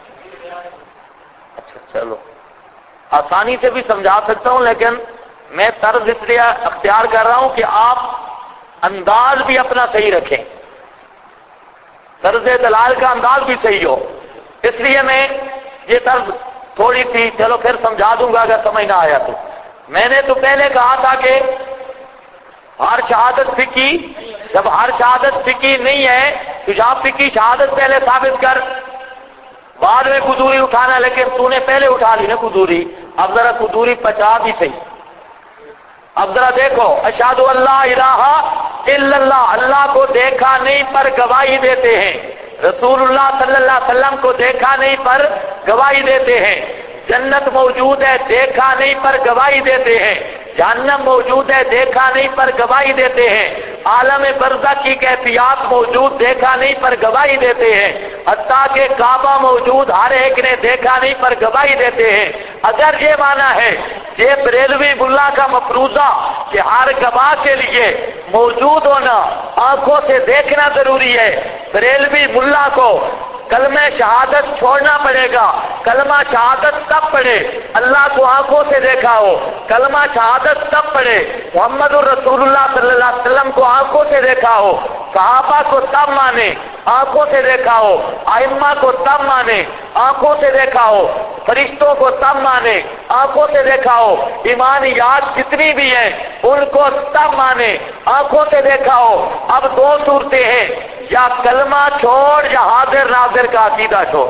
اچھا چلو، آسانی سے بھی سمجھا سکتا ہوں، لیکن میں طرز اس لیے اختیار کر رہا ہوں کہ آپ انداز بھی اپنا صحیح رکھیں، طرز دلال کا انداز بھی صحیح ہو. اس لیے میں یہ طرز تھوڑی سی چلو پھر سمجھا دوں گا اگر سمجھ نہ آیا تو. میں نے تو پہلے کہا تھا کہ ہر شہادت فقہی، جب ہر شہادت فقہی نہیں ہے تو جہاں فقہی شہادت پہلے ثابت کر، بعد میں قدوری اٹھانا. لیکن تو نے پہلے اٹھا لی نا قدوری، اب ذرا قدوری پچا بھی صحیح. اب ذرا دیکھو اشہد اللہ الہ الا اللہ، اللہ کو دیکھا نہیں پر گواہی دیتے ہیں. رسول اللہ صلی اللہ علیہ وسلم کو دیکھا نہیں پر گواہی دیتے ہیں. جنت موجود ہے دیکھا نہیں پر گواہی دیتے ہیں. جہنم موجود ہے دیکھا نہیں پر گواہی دیتے ہیں. عالم برزخ کی کیفیات موجود دیکھا نہیں پر گواہی دیتے ہیں. حتیٰ کہ کعبہ موجود ہر ایک نے دیکھا نہیں پر گواہی دیتے ہیں. اگر یہ مانا ہے یہ بریلوی ملا کا مفروضہ کہ ہر گواہ کے لیے موجود ہونا، آنکھوں سے دیکھنا ضروری ہے، بریلوی ملا کو کلمہ شہادت چھوڑنا پڑے گا. کلمہ شہادت تب پڑھے اللہ کو آنکھوں سے دیکھا ہو. کلمہ شہادت تب پڑھے محمد الرسول اللہ صلی اللہ علیہ وسلم کو آنکھوں سے دیکھا ہو. صحابہ کو تب مانے آنکھوں سے دیکھا ہو. ائمہ کو تب مانے آنکھوں سے دیکھا ہو. فرشتوں کو تب مانے آنکھوں سے دیکھا ہو. ایمانیات جتنی بھی ہیں ان کو تب مانے آنکھوں سے دیکھا ہو. اب دو صورتیں ہیں، یا کلمہ چھوڑ یا حاضر ناظر کا عقیدہ چھوڑ.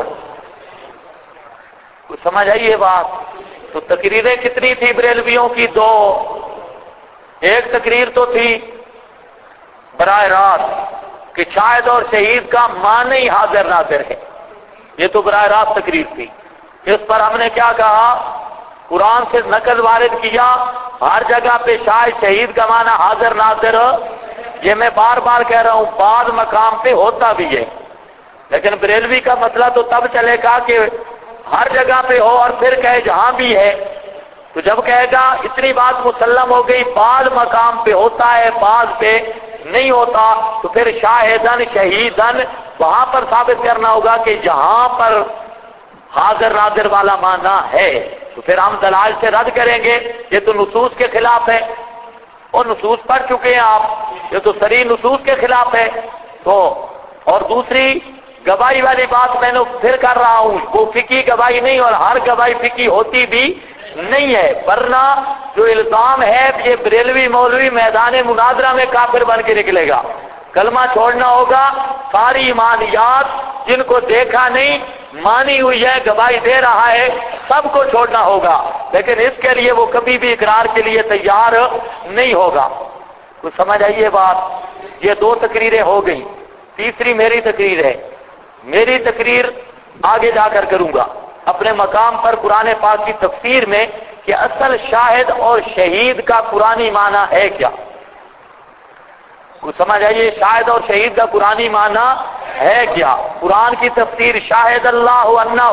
کچھ سمجھ آئی یہ بات؟ تو تقریریں کتنی تھی بریلویوں کی؟ دو. ایک تقریر تو تھی براہ راست کہ شاہد اور شہید کا معنی ہی حاضر ناظر ہے، یہ تو براہ راست تقریر تھی. اس پر ہم نے کیا کہا؟ قرآن سے نقل وارد کیا، ہر جگہ پہ شاہد شہید کا معنی حاضر ناظر. یہ میں بار بار کہہ رہا ہوں بعض مقام پہ ہوتا بھی ہے، لیکن بریلوی کا مسئلہ تو تب چلے گا کہ ہر جگہ پہ ہو اور پھر کہے جہاں بھی ہے. تو جب کہے گا اتنی بات مسلم ہو گئی بعض مقام پہ ہوتا ہے بعض پہ نہیں ہوتا، تو پھر شاہدن شہیدن وہاں پر ثابت کرنا ہوگا کہ جہاں پر حاضر ناظر والا معنی ہے تو پھر ہم دلائل سے رد کریں گے. یہ تو نصوص کے خلاف ہے، اور نصوص پڑھ چکے ہیں آپ، یہ تو صریح نصوص کے خلاف ہے. تو اور دوسری گواہی والی بات میں نے پھر کر رہا ہوں، وہ فقہی گواہی نہیں اور ہر گواہی فقہی ہوتی بھی نہیں ہے. ورنہ جو الزام ہے یہ بریلوی مولوی میدان مناظرہ میں کافر بن کے نکلے گا. کلمہ چھوڑنا ہوگا، ساری ایمانیات جن کو دیکھا نہیں مانی ہوئی ہے گواہی دے رہا ہے سب کو چھوڑنا ہوگا، لیکن اس کے لیے وہ کبھی بھی اقرار کے لیے تیار نہیں ہوگا. کچھ سمجھ آئیے بات؟ یہ دو تقریریں ہو گئی. تیسری میری تقریر ہے. میری تقریر آگے جا کر کروں گا اپنے مقام پر قرآن پاک کی تفسیر میں کہ اصل شاہد اور شہید کا قرآنی معنی ہے کیا. کچھ سمجھ آئیے؟ شاہد اور شہید کا قرآنی معنی ہے کیا؟ قرآن کی تفسیر شاہد اللہ انہ،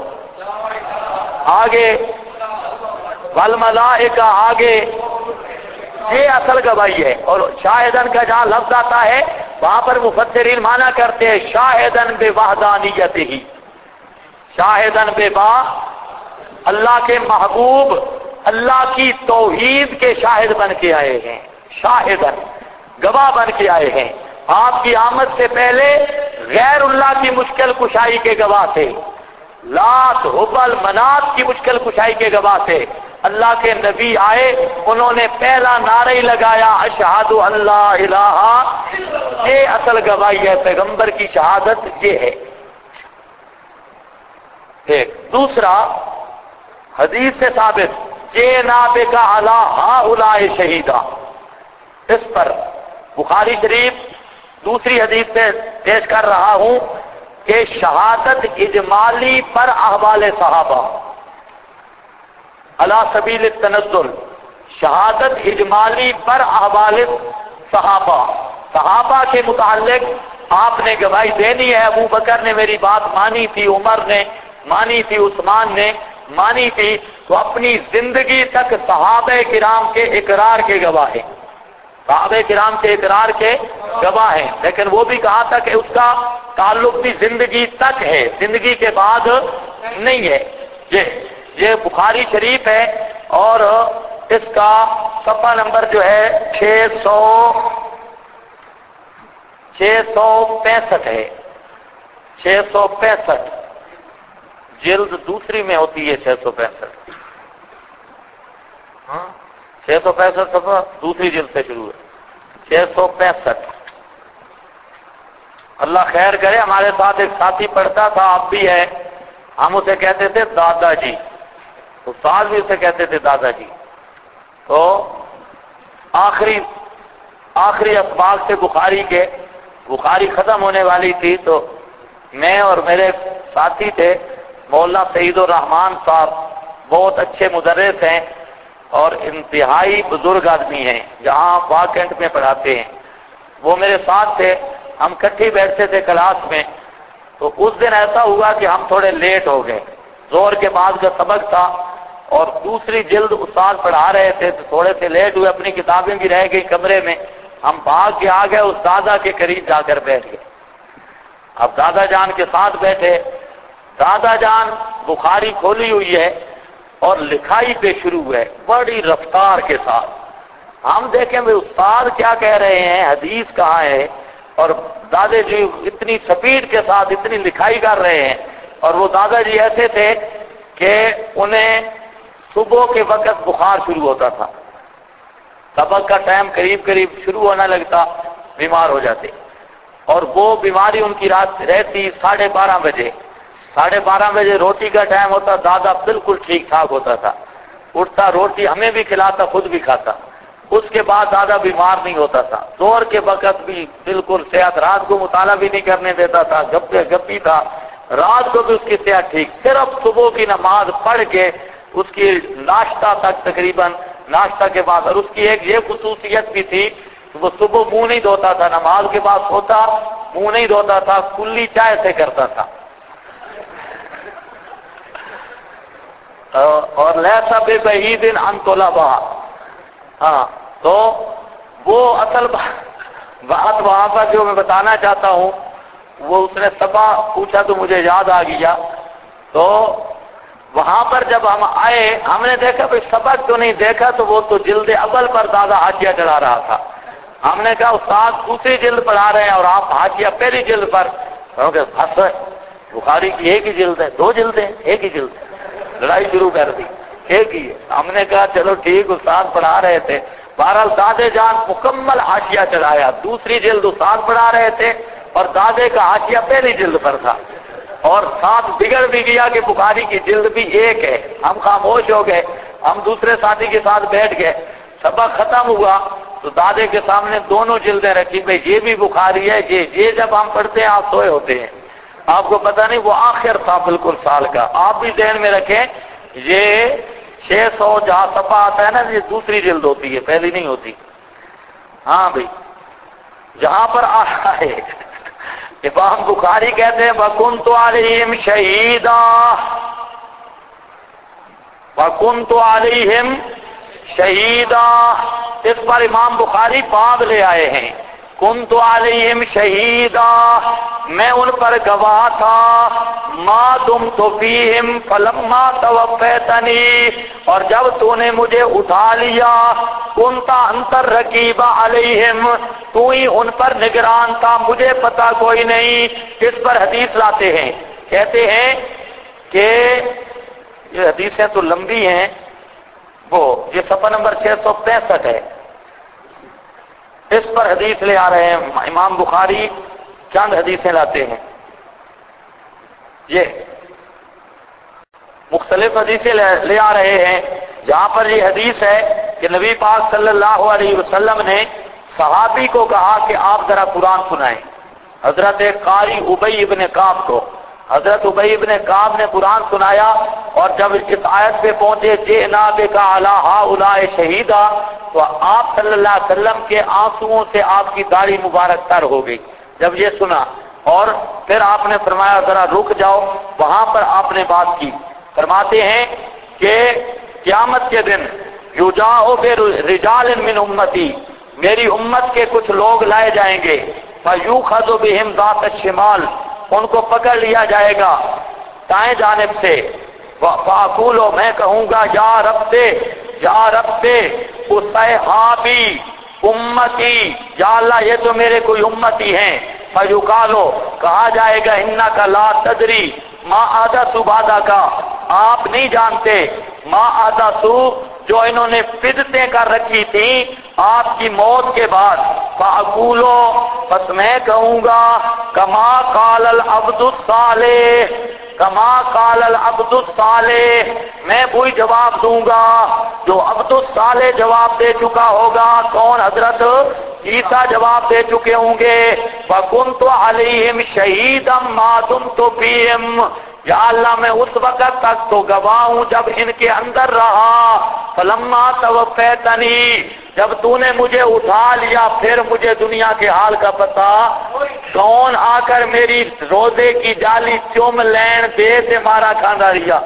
آگے والملائکہ، آگے یہ اصل گواہی ہے. اور شاہدن کا جہاں لفظ آتا ہے وہاں پر مفسرین مانا کرتے ہیں شاہدن بے وحدانیت ہی، شاہدن بے با، اللہ کے محبوب اللہ کی توحید کے شاہد بن کے آئے ہیں، شاہدن گواہ بن کے آئے ہیں. آپ کی آمد سے پہلے غیر اللہ کی مشکل کشائی کے گواہ تھے، لات حبل منات کی مشکل کشائی کے گواہ تھے. اللہ کے نبی آئے، انہوں نے پہلا نعرہ ہی لگایا اشہد اللہ الہ، یہ اصل گواہی ہے، پیغمبر کی شہادت یہ ہے. ایک دوسرا حدیث سے ثابت جیناب کا علی ہؤلاء شہیدا، اس پر بخاری شریف دوسری حدیث سے پیش کر رہا ہوں کہ شہادت اجمالی پر احوال صحابہ علی سبیل التنزل، شہادت اجمالی پر احوال صحابہ، صحابہ کے متعلق آپ نے گواہی دینی ہے. ابو بکر نے میری بات مانی تھی، عمر نے مانی تھی، عثمان نے مانی تھی، تو اپنی زندگی تک صحابہ کرام کے اقرار کے گواہ ہیں، صحابہ کرام کے اقرار کے گواہ ہیں. لیکن وہ بھی کہا تھا کہ اس کا تعلق بھی زندگی تک ہے، زندگی کے بعد نہیں ہے. یہ بخاری شریف ہے اور اس کا صفحہ نمبر جو ہے 665 ہے، 665 جلد دوسری میں ہوتی ہے 665. 665 صفحہ دوسری جلد سے شروع ہے، 665. اللہ خیر کرے، ہمارے ساتھ ایک ساتھی پڑھتا تھا، آپ بھی ہے، ہم اسے کہتے تھے دادا جی، استاد بھی اسے کہتے تھے دادا جی. تو آخری اسباق سے بخاری ختم ہونے والی تھی، تو میں اور میرے ساتھی تھے مولانا سعید الرحمان صاحب، بہت اچھے مدرس ہیں اور انتہائی بزرگ آدمی ہیں، جہاں واکنٹ میں پڑھاتے ہیں. وہ میرے ساتھ تھے، ہم کٹھی بیٹھتے تھے کلاس میں. تو اس دن ایسا ہوا کہ ہم تھوڑے لیٹ ہو گئے، زور کے بعد کا سبق تھا اور دوسری جلد استاد پڑھا رہے تھے، تو تھوڑے سے لیٹ ہوئے، اپنی کتابیں بھی رہ گئی کمرے میں. ہم بھاگ کے آ گئے، اس دادا کے قریب جا کر بیٹھ گئے. اب دادا جان کے ساتھ بیٹھے، دادا جان بخاری کھولی ہوئی ہے اور لکھائی پہ شروع ہے بڑی رفتار کے ساتھ. ہم دیکھیں بھائی استاد کیا کہہ رہے ہیں، حدیث کہاں ہے، اور دادا جی اتنی سپیڈ کے ساتھ اتنی لکھائی کر رہے ہیں. اور وہ دادا جی ایسے تھے کہ انہیں صبح کے وقت بخار شروع ہوتا تھا، سبق کا ٹائم قریب شروع ہونا لگتا، بیمار ہو جاتے. اور وہ بیماری ان کی رات رہتی 12:30 بجے. 12:30 بجے روٹی کا ٹائم ہوتا، دادا بالکل ٹھیک ٹھاک ہوتا تھا، اٹھتا روٹی ہمیں بھی کھلاتا، خود بھی کھاتا. اس کے بعد دادا بیمار نہیں ہوتا تھا. دور کے وقت بھی بالکل صحت، رات کو مطالعہ بھی نہیں کرنے دیتا تھا، گپی تھا، رات کو بھی اس کی صحت ٹھیک. صرف صبح کی نماز پڑھ کے اس کی ناشتہ تک، تقریباً ناشتہ کے بعد. اور اس کی ایک یہ خصوصیت بھی تھی کہ وہ صبح منہ نہیں دھوتا تھا، نماز کے بعد سوتا، منہ نہیں دھوتا تھا، کلی چائے سے کرتا تھا. اور لیسا بے بعید عن طلبہ. ہاں، تو وہ اصل بات وہاں پر جو میں بتانا چاہتا ہوں، وہ اس نے صبح پوچھا تو مجھے یاد آ گیا. تو وہاں پر جب ہم آئے، ہم نے دیکھا بھائی سبق تو نہیں دیکھا، تو وہ تو جلد اول پر دادا حاشیہ چڑھا رہا تھا. ہم نے کہا استاد دوسری جلد پڑھا رہے ہیں اور آپ حاشیہ پہلی جلد پر. بس بخاری کی ایک ہی جلد ہے، 2 جلدیں، ایک ہی جلد. لڑائی شروع کر دی، ایک ہی ہے. ہم نے کہا چلو ٹھیک، استاد پڑھا رہے تھے. بہرحال دادے جان مکمل حاشیہ چڑھایا، دوسری جلد استاد پڑھا رہے تھے اور دادے کا حاشیہ پہلی جلد پر تھا. اور ساتھ بگڑ بھی گیا کہ بخاری کی جلد بھی ایک ہے. ہم خاموش ہو گئے، ہم دوسرے ساتھی کے ساتھ بیٹھ گئے. سبق ختم ہوا تو دادے کے سامنے دونوں جلدیں رکھی، بھائی یہ بھی بخاری ہے، یہ جب ہم پڑھتے ہیں آپ سوئے ہوتے ہیں. آپ کو پتہ نہیں، وہ آخر تھا بالکل سال کا. آپ بھی ذہن میں رکھیں، یہ 600 جہاں صفحہ آتا ہے نا، یہ دوسری جلد ہوتی ہے، پہلی نہیں ہوتی. ہاں بھائی، جہاں پر آتا ہے امام بخاری کہتے ہیں وَكُنْتُ عَلَيْهِمْ شَهِيدًا، وَكُنْتُ عَلَيْهِمْ شَهِيدًا، اس پر امام بخاری باب لے آئے ہیں، كُنْتُ عَلَيْهِمْ شَهِيدًا، میں ان پر گواہ تھا، مَا دُمْتُ فِيهِمْ فَلَمَّا تَوَفَّيْتَنِي، اور جب تو نے مجھے اٹھا لیا، كُنْتَ أَنْتَ الرَّقِيبَ عَلَيْهِمْ، تو ہی ان پر نگران تھا، مجھے پتا کوئی نہیں۔ اس پر حدیث لاتے ہیں، کہتے ہیں کہ یہ حدیثیں تو لمبی ہیں، یہ صفحہ نمبر 665 ہے، اس پر حدیث لے آ رہے ہیں امام بخاری، چند حدیثیں لاتے ہیں، یہ مختلف حدیثیں لے آ رہے ہیں، جہاں پر یہ حدیث ہے کہ نبی پاک صلی اللہ علیہ وسلم نے صحابی کو کہا کہ آپ ذرا قرآن سنائیں، حضرت قاری ابی ابن کعب کو، حضرت ابی ابن کعب نے قرآن سنایا، اور جب اس آیت پہ پہنچے جئنا بک علی ہؤلاء شہیدا، تو آپ صلی اللہ علیہ وسلم کے آنسوؤں سے آپ کی داڑھی مبارک تر ہو گئی جب یہ سنا، اور پھر آپ نے فرمایا ذرا رک جاؤ، وہاں پر آپ نے بات کی، فرماتے ہیں کہ قیامت کے دن یجاء برجال من امتی، میری امت کے کچھ لوگ لائے جائیں گے، فیؤخذ بہم ذات الشمال، ان کو پکڑ لیا جائے گا دائیں جانب سے، فاقول، میں کہوں گا یا رب دے اصحابی امتی، یا اللہ یہ تو میرے کوئی امتی ہیں، فیقالو، کہا جائے گا انک لا تدری ما احدثوا بعدک، آپ نہیں جانتے ما احدثوا، جو انہوں نے بدعتیں کر رکھی تھیں آپ کی موت کے بعد، فاقولو، بس میں کہوں گا کما قال العبد الصالح، کما قال العبد الصالح، میں وہی جواب دوں گا جو عبد الصالح جواب دے چکا ہوگا، کون؟ حضرت عیسیٰ جواب دے چکے ہوں گے، وَكُنْتُ عَلَيْهِمْ شَهِيدًا مَا دُمْتُ فِيهِمْ، یا اللہ میں اس وقت تک تو گواہ ہوں جب ان کے اندر رہا، فَلَمَّا تَوَفَّيْتَنِي، جب تو نے مجھے اٹھا لیا پھر مجھے دنیا کے حال کا پتا، کون آ کر میری روزے کی جالی چوم لین دے سے مارا کھانا ریا،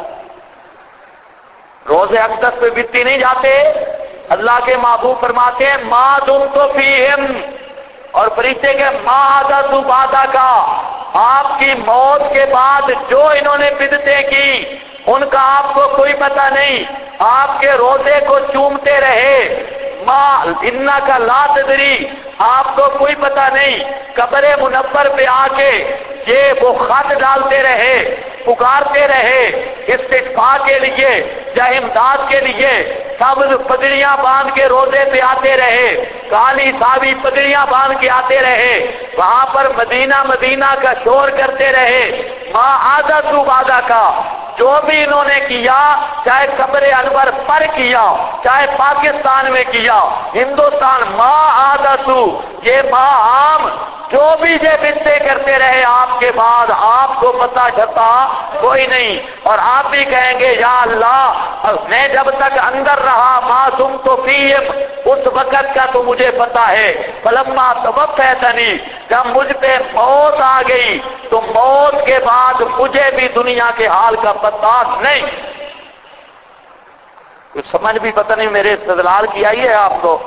روزے اقدس پہ بتی نہیں جاتے، اللہ کے محبوب فرماتے ہیں ما دمت فیہم، اور فرشتے کے ما حدثوا بعدک، آپ کی موت کے بعد جو انہوں نے بدعتیں کی ان کا آپ کو کوئی پتہ نہیں، آپ کے روزے کو چومتے رہے، ما انک لا تدری، آپ کو کوئی پتہ نہیں، قبر منور پہ آ کے یہ وہ خط ڈالتے رہے، پکارتے رہے استغفار کے لیے یا امداد کے لیے، سبز پگڑیاں باندھ کے روزے پہ آتے رہے، کالی ساوی پگڑیاں باندھ کے آتے رہے، وہاں پر مدینہ کا شور کرتے رہے، ما احدثوا بعدک، جو بھی انہوں نے کیا، چاہے قبر انور پر کیا، چاہے پاکستان میں کیا، ہندوستان، ما احدثوا، یہ ما عام، جو بھی یہ بدعتیں کرتے رہے آپ کے بعد آپ کو پتہ چلتا کوئی نہیں، اور آپ بھی کہیں گے یا اللہ میں جب تک اندر رہا ما دمت فیہم، اس وقت کا تو مجھے پتا ہے، فلما توفیتنی، جب مجھ پہ موت آ گئی تو موت کے بعد مجھے بھی دنیا کے حال کا پتا نہیں، کچھ سمجھ بھی پتہ نہیں میرے استدلال کی آئی ہے آپ کو؟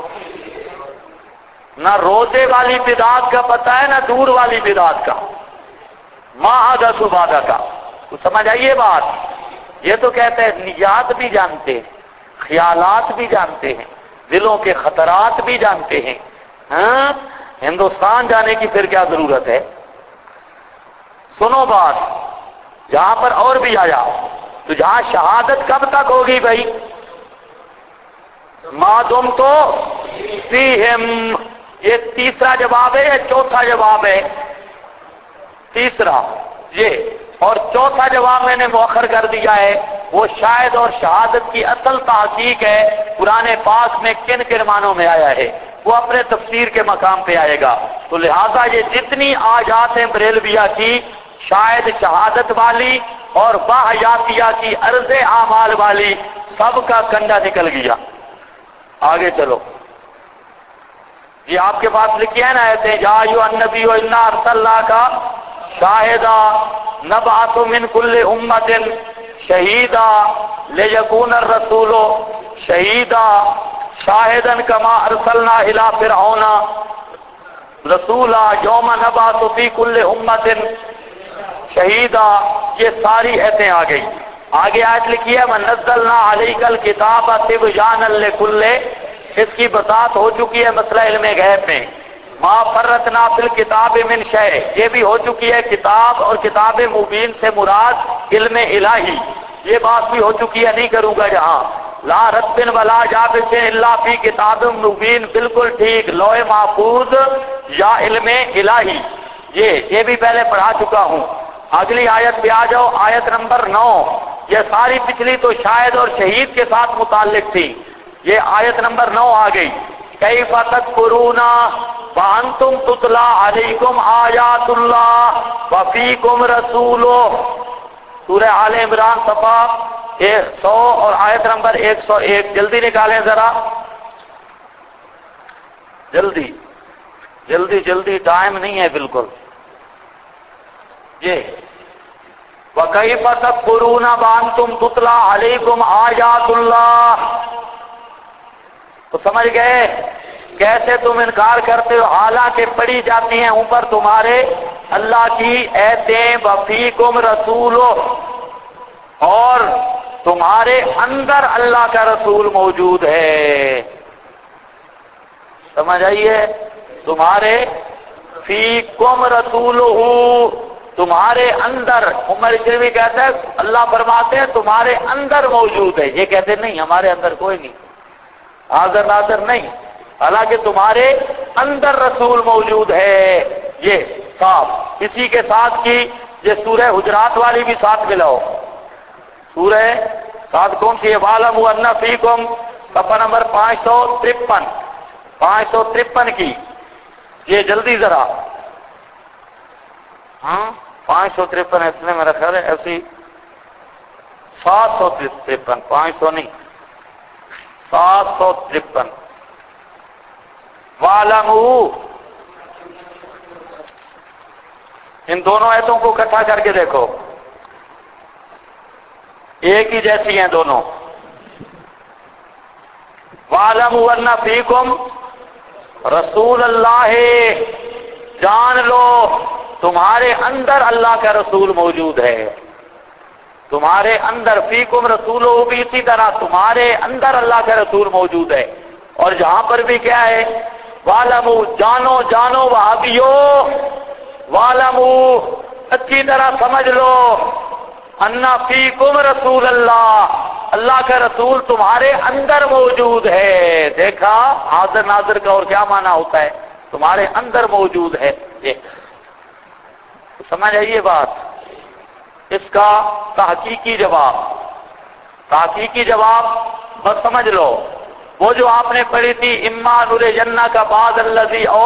نہ روزے والی بدعت کا پتہ ہے نہ دور والی بدعت کا، ما حدثوا بعدک، کچھ سمجھ آئیے بات؟ یہ تو کہتے ہیں نیات بھی جانتے ہیں، خیالات بھی جانتے ہیں، دلوں کے خطرات بھی جانتے ہیں، ہاں ہندوستان جانے کی پھر کیا ضرورت ہے؟ سنو بات، جہاں پر اور بھی آیا تو جہاں شہادت کب تک ہوگی بھائی؟ ما دمت فیہم، یہ تیسرا جواب ہے یا چوتھا جواب ہے؟ تیسرا یہ، اور چوتھا جواب میں نے مؤخر کر دیا ہے، وہ شاہد اور شہادت کی اصل تحقیق ہے قرآن پاک میں کن کن معنوں میں آیا ہے، وہ اپنے تفسیر کے مقام پہ آئے گا، تو لہذا یہ جتنی آیات ہیں بریلویہ کی، شاہد شہادت والی اور باحیاتیہ کی عرض اعمال والی، سب کا کنڈا نکل گیا۔ آگے چلو، یہ آپ کے پاس لکھی ہے نا ایسے، یا ایھا النبی انا ارسلناک شاہدا نبعث من کل امت شہیدا لیکون الرسول شہیدا شاہدا کما ارسلنا الی فرعون رسولا یوم نبعث فی کل امت شہیدا. یہ ساری ایتیں آ گئی. آگے آیت لکھی ہے وَنَزَّلْنَا عَلَيْكَ الْكِتَابَ تِبْيَانًا لِكُلِّ. اس کی وضاحت ہو چکی ہے مسئلہ علم غیب میں. ما فرطنا فی الکتاب من شیء. یہ بھی ہو چکی ہے کتاب اور کتاب مبین سے مراد علم الہی. یہ بات بھی ہو چکی ہے, نہیں کروں گا جہاں. لا رتب ولا یابس الا فی کتاب مبین. بالکل ٹھیک, لوح محفوظ یا علم الہی. یہ بھی پہلے پڑھا چکا ہوں. اگلی آیت پہ آ جاؤ, آیت نمبر 9. یہ ساری پچھلی تو شاہد اور شہید کے ساتھ متعلق تھی. یہ آیت نمبر 9 آ گئی. کیف تکفرون وانتم تتلی علیکم آیات اللہ وفیکم رسولہ. سورہ آل عمران صفحہ 100 اور آیت نمبر 101. جلدی نکالیں ذرا, جلدی جلدی جلدی, ٹائم نہیں ہے بالکل. یہ وَكَيْفَ تَكْفُرُونَ وَأَنْتُمْ تُتْلَىٰ عَلَيْكُمْ آيَاتُ اللَّهِ. تو سمجھ گئے کیسے تم انکار کرتے ہو حالانکہ پڑھی جاتی ہیں اوپر تمہارے اللہ کی ایتیں. وَفِيكُمْ رَسُولُهُ, اور تمہارے اندر اللہ کا رسول موجود ہے. سمجھ آئیے, تمہارے فیکم رسولہ, تمہارے اندر. عمر بھی کہتا ہے اللہ فرماتے ہیں تمہارے اندر موجود ہے. یہ کہتے نہیں ہمارے اندر کوئی نہیں, حاضر ناظر نہیں, حالانکہ تمہارے اندر رسول موجود ہے. یہ صاف. اسی کے ساتھ کی یہ سورہ حجرات والی بھی ساتھ ملاؤ. سورہ ساتھ کون سی ہے؟ وَاعْلَمُوا أَنَّ فِيكُمْ, صفحہ نمبر 553. 553 کی. یہ جلدی ذرا. ہاں 553 اس میں میرا خیال ہے ایسی 753, 500 نہیں, 753. وَاعْلَمُوا, ان دونوں آیتوں کو اکٹھا کر کے دیکھو, ایک ہی جیسی ہیں دونوں. وَاعْلَمُوا أَنَّ فِيكُمْ رسول اللہ, جان لو تمہارے اندر اللہ کا رسول موجود ہے. تمہارے اندر فیکم رسول بھی اسی طرح تمہارے اندر اللہ کا رسول موجود ہے. اور جہاں پر بھی کیا ہے؟ وَاعْلَمُوا, جانو جانو وہابیو, وَاعْلَمُوا اچھی طرح سمجھ لو, اَنَّ فِيكُمْ رسول اللہ, اللہ کا رسول تمہارے اندر موجود ہے. دیکھا حاضر ناظر کا اور کیا معنی ہوتا ہے؟ تمہارے اندر موجود ہے. یہ سمجھ آئیے بات. اس کا تحقیقی جواب بس سمجھ لو. وہ جو آپ نے پڑھی تھی اما نُرِيَنَّكَ کا بعد الذی او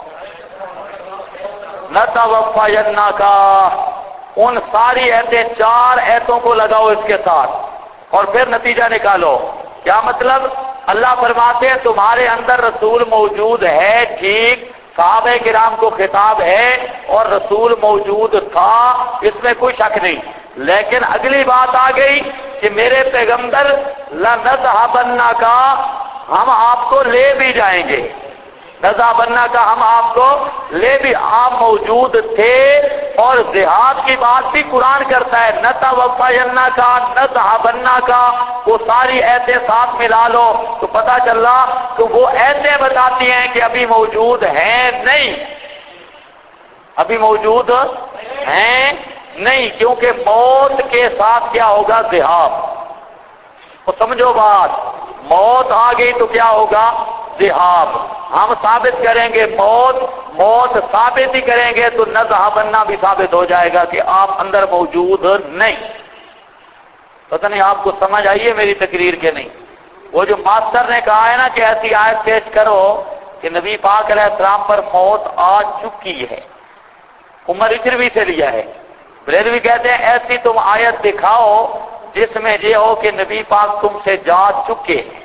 نَتَوَفَّيَنَّكَ کا, ان ساری ایتیں 4 ایتوں کو لگاؤ اس کے ساتھ اور پھر نتیجہ نکالو. کیا مطلب؟ اللہ فرماتے ہیں تمہارے اندر رسول موجود ہے. ٹھیک, صحابہ کرام کو خطاب ہے اور رسول موجود تھا, اس میں کوئی شک نہیں. لیکن اگلی بات آ گئی کہ میرے پیغمبر لَنَذْهَبَنَّ کا, ہم آپ کو لے بھی جائیں گے. نذهبن کا ہم آپ کو لے بھی, آپ موجود تھے. اور ذہاب کی بات بھی قرآن کرتا ہے, نتوفین کا نذهبن کا, وہ ساری ایتیں ساتھ ملا لو تو پتہ چلا کہ وہ ایتیں بتاتی ہیں کہ ابھی موجود ہیں نہیں, ابھی موجود ہیں نہیں, کیونکہ موت کے ساتھ کیا ہوگا؟ ذہاب. تو سمجھو بات, موت آ گئی تو کیا ہوگا؟ ذہاب. ہم ثابت کریں گے موت ثابت ہی کریں گے تو نذهبن بھی ثابت ہو جائے گا کہ آپ اندر موجود نہیں. پتہ نہیں آپ کو سمجھ آئی ہے میری تقریر کے نہیں؟ وہ جو ماسٹر نے کہا ہے نا کہ ایسی آیت پیش کرو کہ نبی پاک علیہ السلام پر موت آ چکی ہے, عمر اچروی سے لیا ہے. بریلوی کہتے ہیں ایسی تم آیت دکھاؤ جس میں یہ ہو کہ نبی پاک تم سے جا چکے ہیں.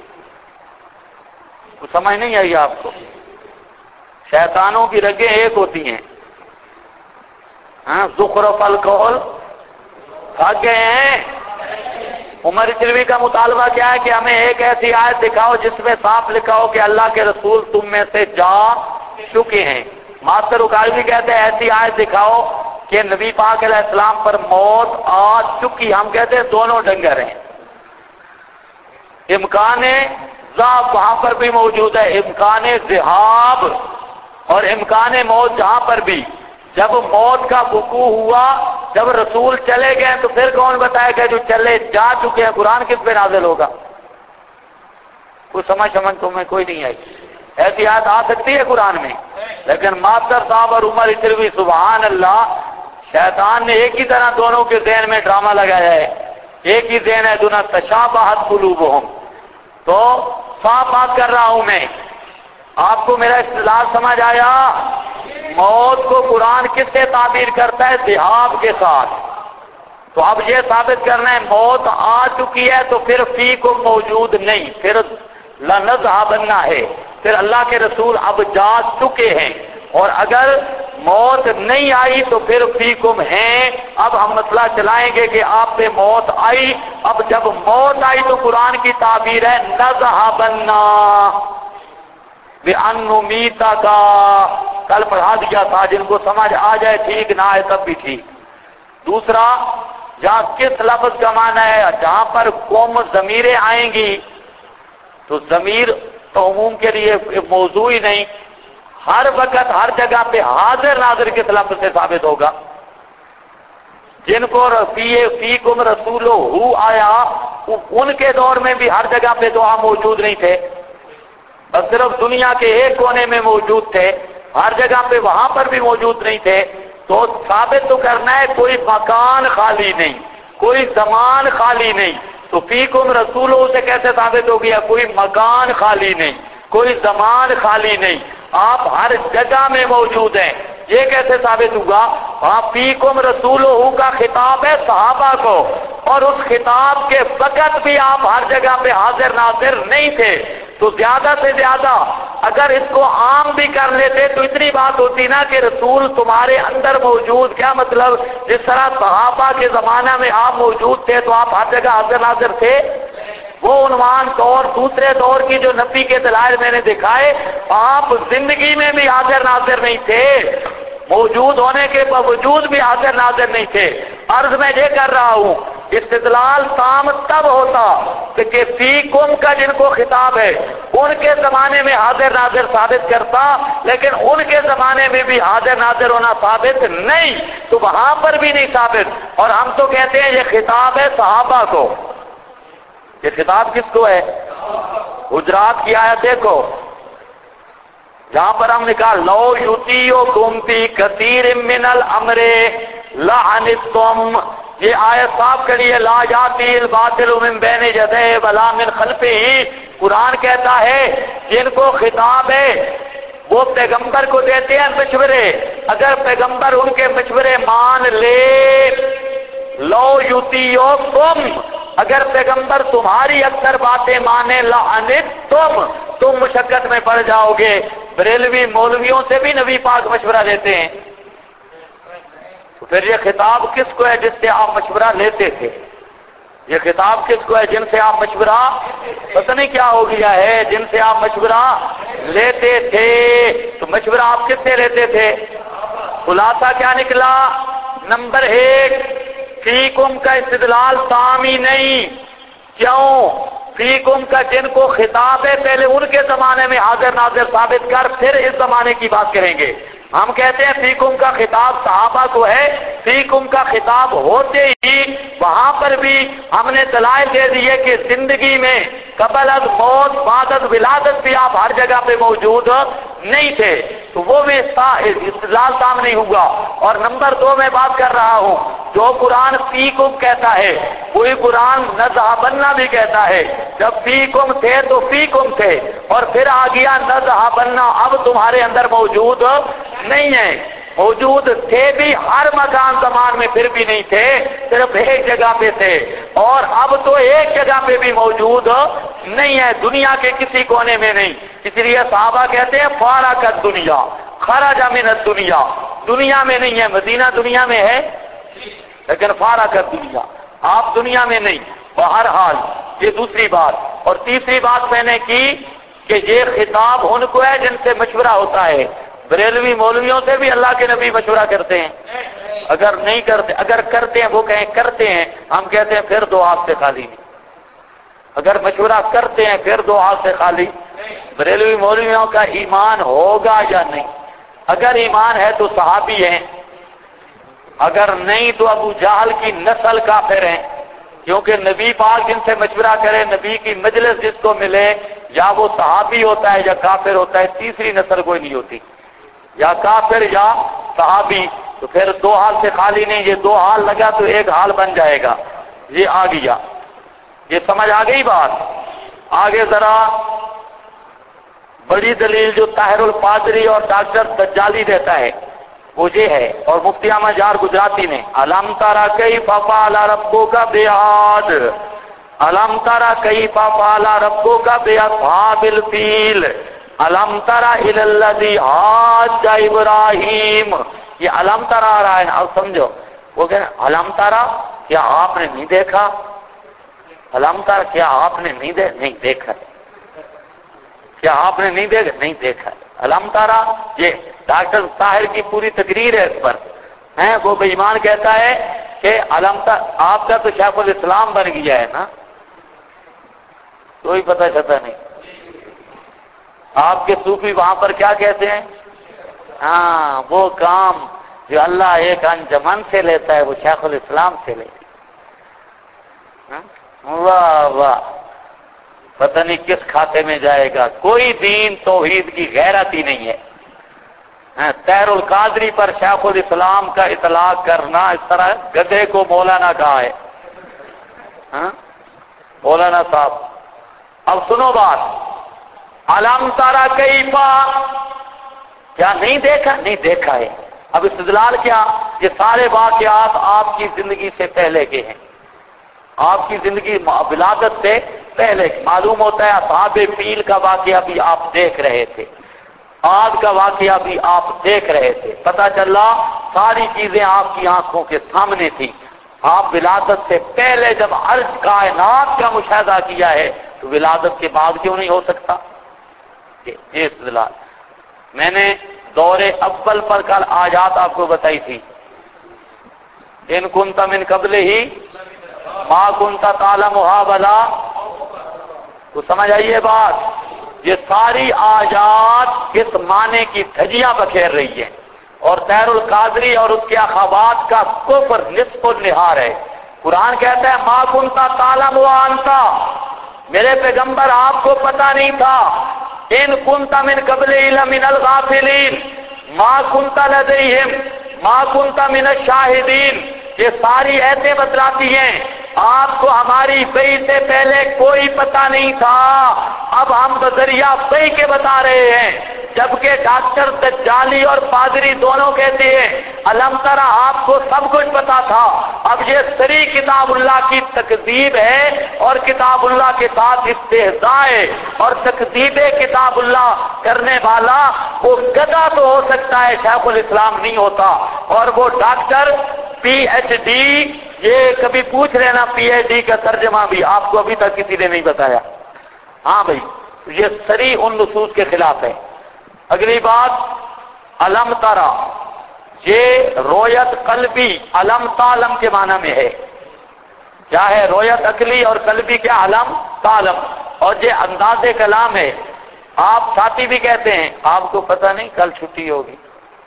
سمجھ نہیں آئی آپ کو؟ شیطانوں کی رگیں ایک ہوتی ہیں. زخرف القول تھک گئے ہیں؟ عمر چلوی کا مطالبہ کیا ہے کہ ہمیں ایک ایسی آیت دکھاؤ جس میں صاف لکھا ہو کہ اللہ کے رسول تم میں سے جا چکے ہیں۔ ماسٹر اکاڑوی کہتے ہیں ایسی آیت دکھاؤ کہ نبی پاک علیہ السلام پر موت آ چکی۔ ہم کہتے ہیں دونوں ڈنگر ہیں، امکان ذہاب وہاں پر بھی موجود ہے، امکان ذہاب اور امکان موت جہاں پر بھی۔ جب موت کا وقوع ہوا، جب رسول چلے گئے تو پھر کون بتائے گا جو چلے جا چکے ہیں قرآن کس پہ نازل ہوگا؟ کوئی سمجھ تمہیں کوئی نہیں آئی؟ ایسی آیت آ سکتی ہے قرآن میں، لیکن ماسٹر صاحب اور عمر چلوی سبحان اللہ، شیطان نے ایک ہی طرح دونوں کے ذہن میں ڈرامہ لگایا ہے، ایک ہی ذہن ہے، دونوں تشابہت قلوبہم۔ تو صاف بات کر رہا ہوں میں، آپ کو میرا استدلال سمجھ آیا؟ موت کو قرآن کس سے تعبیر کرتا ہے؟ ذہاب کے ساتھ۔ تو اب یہ ثابت کرنا ہے موت آ چکی ہے تو پھر فی کو موجود نہیں، پھر لنذهبن ہے، پھر اللہ کے رسول اب جا چکے ہیں، اور اگر موت نہیں آئی تو پھر فیکم ہیں۔ اب ہم مسئلہ چلائیں گے کہ آپ پہ موت آئی، اب جب موت آئی تو قرآن کی تعبیر ہے نذهبن بِأَن نُمِيتَكَ، کل پڑھا دیا تھا، جن کو سمجھ آ جائے ٹھیک، نہ آئے تب بھی ٹھیک۔ دوسرا، جہاں کس لفظ کا معنی ہے، جہاں پر قوم ضمیریں آئیں گی تو ضمیر تو عموم کے لیے موضوع ہی نہیں، ہر وقت ہر جگہ پہ حاضر ناظر کس لفظ سے ثابت ہوگا؟ جن کو فیکم رسول ہو آیا، ان کے دور میں بھی ہر جگہ پہ تو آپ موجود نہیں تھے، بس صرف دنیا کے ایک کونے میں موجود تھے، ہر جگہ پہ وہاں پر بھی موجود نہیں تھے۔ تو ثابت تو کرنا ہے کوئی مکان خالی نہیں، کوئی زمان خالی نہیں، تو فیکم رسولوں سے کیسے ثابت ہو گیا؟ کوئی مکان خالی نہیں، کوئی زمان خالی نہیں، آپ ہر جگہ میں موجود ہیں، یہ کیسے ثابت ہوگا؟ وہاں فیکم رسولوں کا خطاب ہے صحابہ کو، اور اس خطاب کے وقت بھی آپ ہر جگہ پہ حاضر ناظر نہیں تھے، تو زیادہ سے زیادہ اگر اس کو عام بھی کر لیتے تو اتنی بات ہوتی نا کہ رسول تمہارے اندر موجود، کیا مطلب؟ جس طرح صحابہ کے زمانہ میں آپ موجود تھے تو آپ ہر جگہ حاضر ناظر تھے۔ وہ عنوان طور دوسرے دور کی جو نفی کے دلائل میں نے دکھائے، آپ زندگی میں بھی حاضر ناظر نہیں تھے، موجود ہونے کے باوجود بھی حاضر ناظر نہیں تھے۔ عرض میں یہ کر رہا ہوں، استدلال تام تب ہوتا کہ فیکم کا جن کو خطاب ہے ان کے زمانے میں حاضر ناظر ثابت کرتا، لیکن ان کے زمانے میں بھی حاضر ناظر ہونا ثابت نہیں، تو وہاں پر بھی نہیں ثابت۔ اور ہم تو کہتے ہیں یہ خطاب ہے صحابہ کو۔ یہ خطاب کس کو ہے؟ حجرات کی آیت دیکھو، جہاں پر ہم نے کہا لو یطیعکم فی کثیر من الامر لعنتم، یہ آیت صاف کریے، لا یاتی الباطل من بین یدیہ ولا من خلفہ۔ قرآن کہتا ہے جن کو خطاب ہے وہ پیغمبر کو دیتے ہیں مشورے، اگر پیغمبر ان کے مشورے مان لے، لو یطیعکم، اگر پیغمبر تمہاری اکثر باتیں مانے، لعنتم، تم مشقت میں پڑ جاؤ گے۔ بریلوی مولویوں سے بھی نبی پاک مشورہ لیتے ہیں، تو پھر یہ خطاب کس کو ہے جس سے آپ مشورہ لیتے تھے؟ یہ خطاب کس کو ہے جن سے آپ مشورہ، پتہ نہیں کیا ہو گیا ہے، جن سے آپ مشورہ لیتے تھے؟ تو مشورہ آپ کس سے لیتے تھے؟ خلاصہ کیا نکلا؟ نمبر 1، فیکم کا استدلال تام ہی نہیں۔ کیوں؟ فیکم کا جن کو خطاب ہے پہلے ان کے زمانے میں حاضر ناظر ثابت کر، پھر اس زمانے کی بات کریں گے۔ ہم کہتے ہیں فیکم کا خطاب صحابہ کو ہے، فیکم کا خطاب ہوتے ہی وہاں پر بھی ہم نے دلائل دے دیے کہ زندگی میں قبل از موت بعد از ولادت بھی آپ ہر جگہ پہ موجود نہیں تھے، تو وہ بھی استدلال تام نہیں ہوگا۔ اور نمبر 2 میں بات کر رہا ہوں، جو قرآن فیکم کہتا ہے وہی قرآن نذهبن بھی کہتا ہے۔ جب فیکم تھے تو فیکم تھے، اور پھر آ گیا نذهبن، اب تمہارے اندر موجود نہیں ہے، موجود تھے بھی ہر مکان زمان میں پھر بھی نہیں تھے، صرف ایک جگہ پہ تھے، اور اب تو ایک جگہ پہ بھی موجود نہیں ہے، دنیا کے کسی کونے میں نہیں۔ اس لیے صحابہ کہتے ہیں فارق الدنیا خرج من الدنیا، دنیا میں نہیں ہے، مدینہ دنیا میں ہے لیکن فارغ دنیا، آپ دنیا میں نہیں، بہرحال یہ دوسری بات۔ اور تیسری بات میں نے کی کہ یہ خطاب ان کو ہے جن سے مشورہ ہوتا ہے۔ بریلوی مولویوں سے بھی اللہ کے نبی مشورہ کرتے ہیں؟ اگر نہیں کرتے، اگر کرتے ہیں وہ کہیں کرتے ہیں، ہم کہتے ہیں پھر دو ہاتھ سے خالی نہیں۔ اگر مشورہ کرتے ہیں پھر دو ہاتھ سے خالی۔ بریلوی مولویوں کا ایمان ہوگا یا نہیں؟ اگر ایمان ہے تو صحابی ہیں، اگر نہیں تو ابو جہل کی نسل کافر ہیں، کیونکہ نبی پاک جن سے مشورہ کرے، نبی کی مجلس جس کو ملے، یا وہ صحابی ہوتا ہے یا کافر ہوتا ہے، تیسری نسل کوئی نہیں ہوتی، یا کافر یا صحابی۔ تو پھر دو حال سے خالی نہیں، یہ دو حال لگا تو ایک حال بن جائے گا۔ یہ آ گیا، یہ سمجھ آ گئی بات؟ آگے ذرا بڑی دلیل جو طاہر القادری اور ڈاکٹر دجالی دیتا ہے وہ یہ ہے، اور مفتی احمد جار گجراتی نے، الم ترى کیف فعل ربک بعاد، الم ترى کیف فعل ربک باصحاب الفیل، الم ترى الى الذی حاج ابراہیم۔ یہ الم ترى آ رہا ہے، اب سمجھو، وہ کہہ رہے ہیں الم ترى، کیا آپ نے نہیں دیکھا؟ الم ترى کیا آپ نے نہیں دیکھا؟ کیا آپ نے نہیں دیکھا؟ نہیں دیکھا۔ الم ترى یہ ڈاکٹر طاہر کی پوری تقریر ہے اس پر، ہیں وہ بے ایمان کہتا ہے کہ الم ترى، آپ کا تو شیخ الاسلام بن گیا ہے نا، کوئی پتہ چلتا نہیں۔ آپ کے صوفی وہاں پر کیا کہتے ہیں؟ ہاں، وہ کام جو اللہ ایک انجمن سے لیتا ہے وہ شیخ الاسلام سے لیتا ہے۔ واہ واہ، پتہ نہیں کس کھاتے میں جائے گا، کوئی دین توحید کی غیرت ہی نہیں ہے۔ طاہر القادری پر شیخ الاسلام کا اطلاق کرنا اس طرح گدھے کو مولانا کہا ہے۔ مولانا صاحب اب سنو بات، الم ترى کیف، کیا نہیں دیکھا؟ نہیں دیکھا ہے۔ اب استدلال کیا؟ یہ سارے واقعات آپ کی زندگی سے پہلے کے ہیں، آپ کی زندگی ولادت سے پہلے۔ معلوم ہوتا ہے اصحاب فیل کا واقعہ بھی آپ دیکھ رہے تھے، عاد کا واقعہ بھی آپ دیکھ رہے تھے، پتہ چلا ساری چیزیں آپ کی آنکھوں کے سامنے تھی۔ آپ ولادت سے پہلے جب عرض کائنات کا مشاہدہ کیا ہے تو ولادت کے بعد کیوں نہیں ہو سکتا؟ یہ استدلال میں نے دور اول پر کل آیات آپ کو بتائی تھی، ان کنت من قبل ہی ما کنت تعلمها ولا، تو سمجھ آئیے بات، یہ ساری آیات اس معنی کی دھجیاں بکھیر رہی ہیں، اور طاہر القادری اور اس کے اخوات کا کفر نصف النہار ہے۔ قرآن کہتا ہے ما کنت تعلمها انت، میرے پیغمبر آپ کو پتہ نہیں تھا، ان کنت من قبل من الغافلین ما کنت لدیہم ما کنت من الشاہدین۔ یہ ساری ایتیں بتلاتی ہیں آپ کو ہماری وحی سے پہلے کوئی پتہ نہیں تھا، اب ہم بذریعہ وحی کے بتا رہے ہیں، جبکہ ڈاکٹر دجالی اور پادری دونوں کہتے ہیں الم ترى آپ کو سب کچھ پتا تھا۔ اب یہ سری کتاب اللہ کی تکذیب ہے اور کتاب اللہ کے ساتھ استہزاء ہے، اور تکذیب کتاب اللہ کرنے والا وہ گدھا تو ہو سکتا ہے، شیخ الاسلام نہیں ہوتا۔ اور وہ ڈاکٹر پی ایچ ڈی، یہ کبھی پوچھ لینا پی ایچ ڈی کا ترجمہ بھی آپ کو ابھی تک کسی نے نہیں بتایا۔ ہاں بھائی، یہ سری ان نصوص کے خلاف ہے۔ اگلی بات، الم ترى، یہ رویت قلبی الم تعلم کے معنی میں ہے۔ کیا ہے؟ رویت عقلی اور قلبی کیا؟ الم تعلم، اور یہ انداز کلام ہے۔ آپ ساتھی بھی کہتے ہیں آپ کو پتہ نہیں کل چھٹی ہوگی،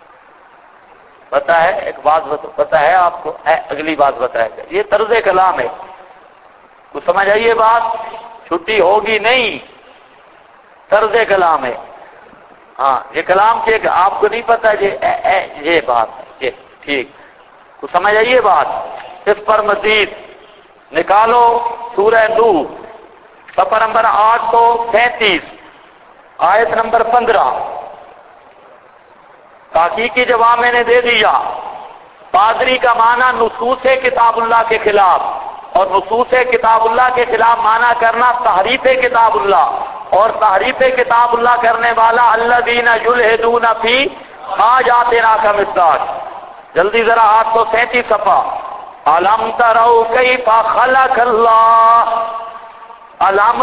پتہ ہے؟ ایک بات پتہ ہے آپ کو؟ اگلی بات بتائے گا، یہ طرز کلام ہے، تو سمجھ آئیے بات، چھٹی ہوگی نہیں، طرز کلام ہے۔ ہاں، یہ کلام کی آپ کو نہیں پتہ، یہ بات ہے، یہ ٹھیک، تو سمجھ آئیے بات۔ اس پر مزید نکالو سورہ نوح، صفحہ نمبر 837، آیت نمبر 15۔ تحقیقی جواب میں نے دے دیا، پادری کا معنی نصوص کتاب اللہ کے خلاف، اور نصوص کتاب اللہ کے خلاف معنی کرنا تحریف کتاب اللہ، اور تحریف کتاب اللہ کرنے والا الذین یلحدون فی آیاتنا کا مصداق. جلدی ذرا 837 صفحہ. الم تروا کیف خلق اللہ. الم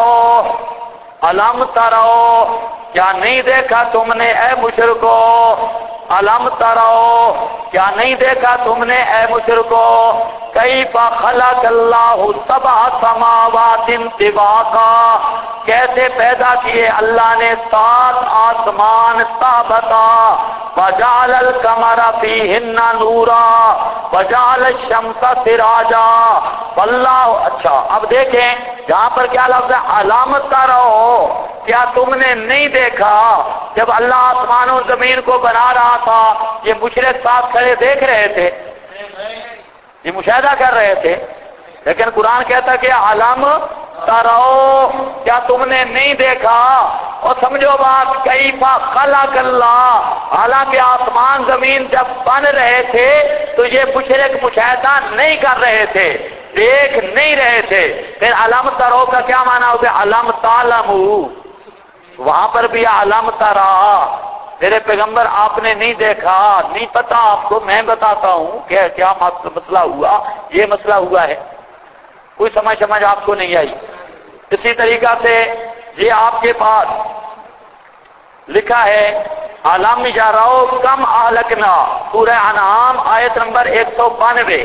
تروا کیا نہیں دیکھا تم نے اے مشرکو. الم تروا کیا نہیں دیکھا تم نے اے مشرکو. کیف خلق اللہ سبع سماوات طباقا. کیسے پیدا کیے اللہ نے 7 آسمان تابتا. وجعل القمر فیہن نورا وجعل الشمس سراجا واللہ. اچھا اب دیکھیں جہاں پر کیا لفظ ہے علامت تروا. کیا تم نے نہیں دیکھا جب اللہ آسمان و زمین کو بنا رہا تھا یہ مشرک ساتھ کھڑے دیکھ رہے تھے, یہ مشاہدہ کر رہے تھے, لیکن قرآن کہتا کہ علامت تروا کیا تم نے نہیں دیکھا. اور سمجھو بات کیف خلق اللہ. حالانکہ آسمان زمین جب بن رہے تھے تو یہ مشرک مشاہدہ نہیں کر رہے تھے, دیکھ نہیں رہے تھے. پھر علم تروا کا کیا معنی ہوگا؟ علم تعلموا. وہاں پر بھی علم ترا. میرے پیغمبر آپ نے نہیں دیکھا, نہیں پتا آپ کو, میں بتاتا ہوں کہ کیا مسئلہ ہوا. یہ مسئلہ ہوا ہے, کوئی سمجھ آپ کو نہیں آئی. اسی طریقہ سے یہ آپ کے پاس لکھا ہے علم یروا کم اہلکنا. سورہ انعام آیت نمبر 192.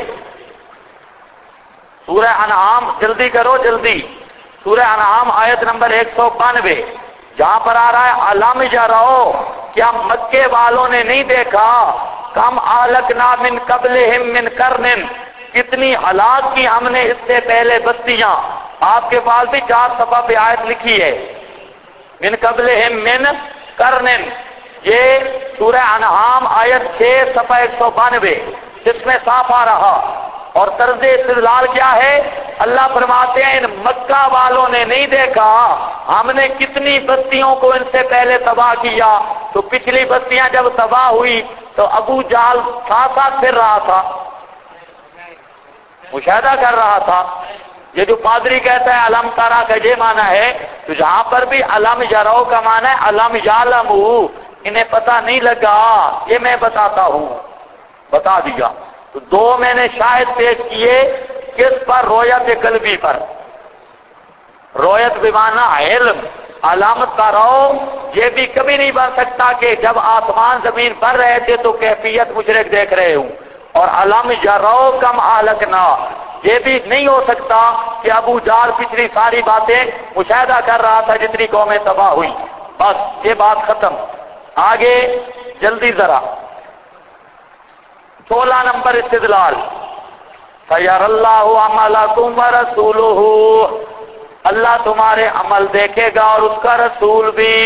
سورہ انعام, جلدی کرو جلدی. سورہ انعام آیت نمبر 192 جہاں پر آ رہا ہے علم یروا کیا مکے والوں نے نہیں دیکھا کم اہلکنا من قبلہم من قرن. کتنی ہلاک کی ہم نے اس سے پہلے بستیاں. آپ کے پاس بھی 4 صفحہ پہ آیت لکھی ہے من قبلہم من قرن. یہ سورہ انعام آیت 6 صفحہ 192 جس میں صاف آ رہا. اور طرز استدلال کیا ہے؟ اللہ فرماتے ہیں ان مکہ والوں نے نہیں دیکھا ہم نے کتنی بستیوں کو ان سے پہلے تباہ کیا. تو پچھلی بستیاں جب تباہ ہوئی تو ابو جہل ساتھ پھر رہا تھا, مشاہدہ کر رہا تھا. یہ جو پادری کہتا ہے علم ترا کا یہ معنی ہے, تو جہاں پر بھی علم یروا کا معنی ہے علم یعلموا. انہیں پتہ نہیں لگا, یہ میں بتاتا ہوں, بتا دیا. تو 2 میں نے شاہد پیش کیے کس پر؟ رویت قلبی پر. رویت بمعنی علم. علامت تروا یہ بھی کبھی نہیں بن سکتا کہ جب آسمان زمین بن رہے تھے تو کیفیت مشرک دیکھ رہے ہوں. اور علم یروا کم اہلکنا یہ بھی نہیں ہو سکتا کہ ابو جہل پچھلی ساری باتیں مشاہدہ کر رہا تھا جتنی قومیں تباہ ہوئی. بس یہ بات ختم. آگے جلدی ذرا 16 نمبر استدلال. سیر اللہ عملکم ورسولہ. اللہ تمہارے عمل دیکھے گا اور اس کا رسول بھی.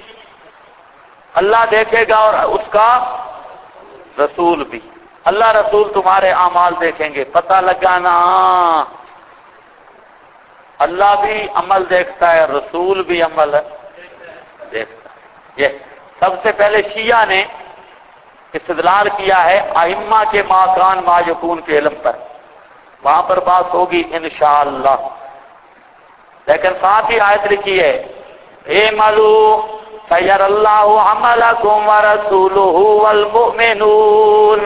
اللہ دیکھے گا اور اس کا رسول بھی. اللہ رسول تمہارے اعمال دیکھیں گے. پتہ لگا نا, اللہ بھی عمل دیکھتا ہے, رسول بھی عمل دیکھتا ہے. یہ سب سے پہلے شیعہ نے استدلال کیا ہے ائمہ کے ما کان ما یکون کے علم پر. وہاں پر بات ہوگی انشاءاللہ. لیکن ساتھ ہی آیت لکھی ہے اعملوا سیر اللہ عملکم ورسولہ والمؤمنون.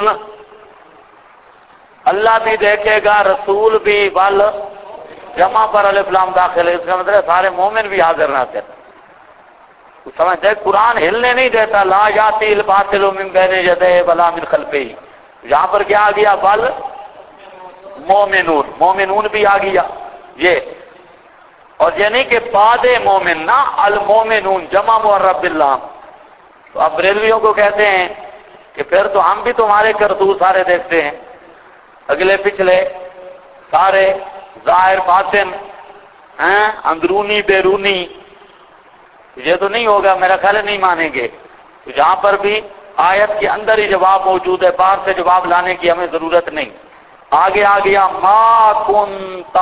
اللہ بھی دیکھے گا, رسول بھی. وال جمع پر الف لام داخل ہے, اس کا مطلب سارے مومن بھی حاضر ناظر. سمجھتے قرآن ہلنے نہیں دیتا. لا یاتی الباطل من بین یدیہ ولا من خلفہ. یہاں پر کیا آ گیا؟ بل مومنون. مومنون بھی آ گیا یہ. اور یہ نہیں کہ بعد مومن نہ, المومنون جمع معرب باللام. تو اب بریلویوں کو کہتے ہیں کہ پھر تو ہم بھی تمہارے کرتوت سارے دیکھتے ہیں, اگلے پچھلے سارے, ظاہر باطن, اندرونی بیرونی. یہ تو نہیں ہوگا, میرا خیال نہیں مانیں گے. تو جہاں پر بھی آیت کے اندر ہی جواب موجود ہے, باہر سے جواب لانے کی ہمیں ضرورت نہیں. آگے آ گیا ما کنت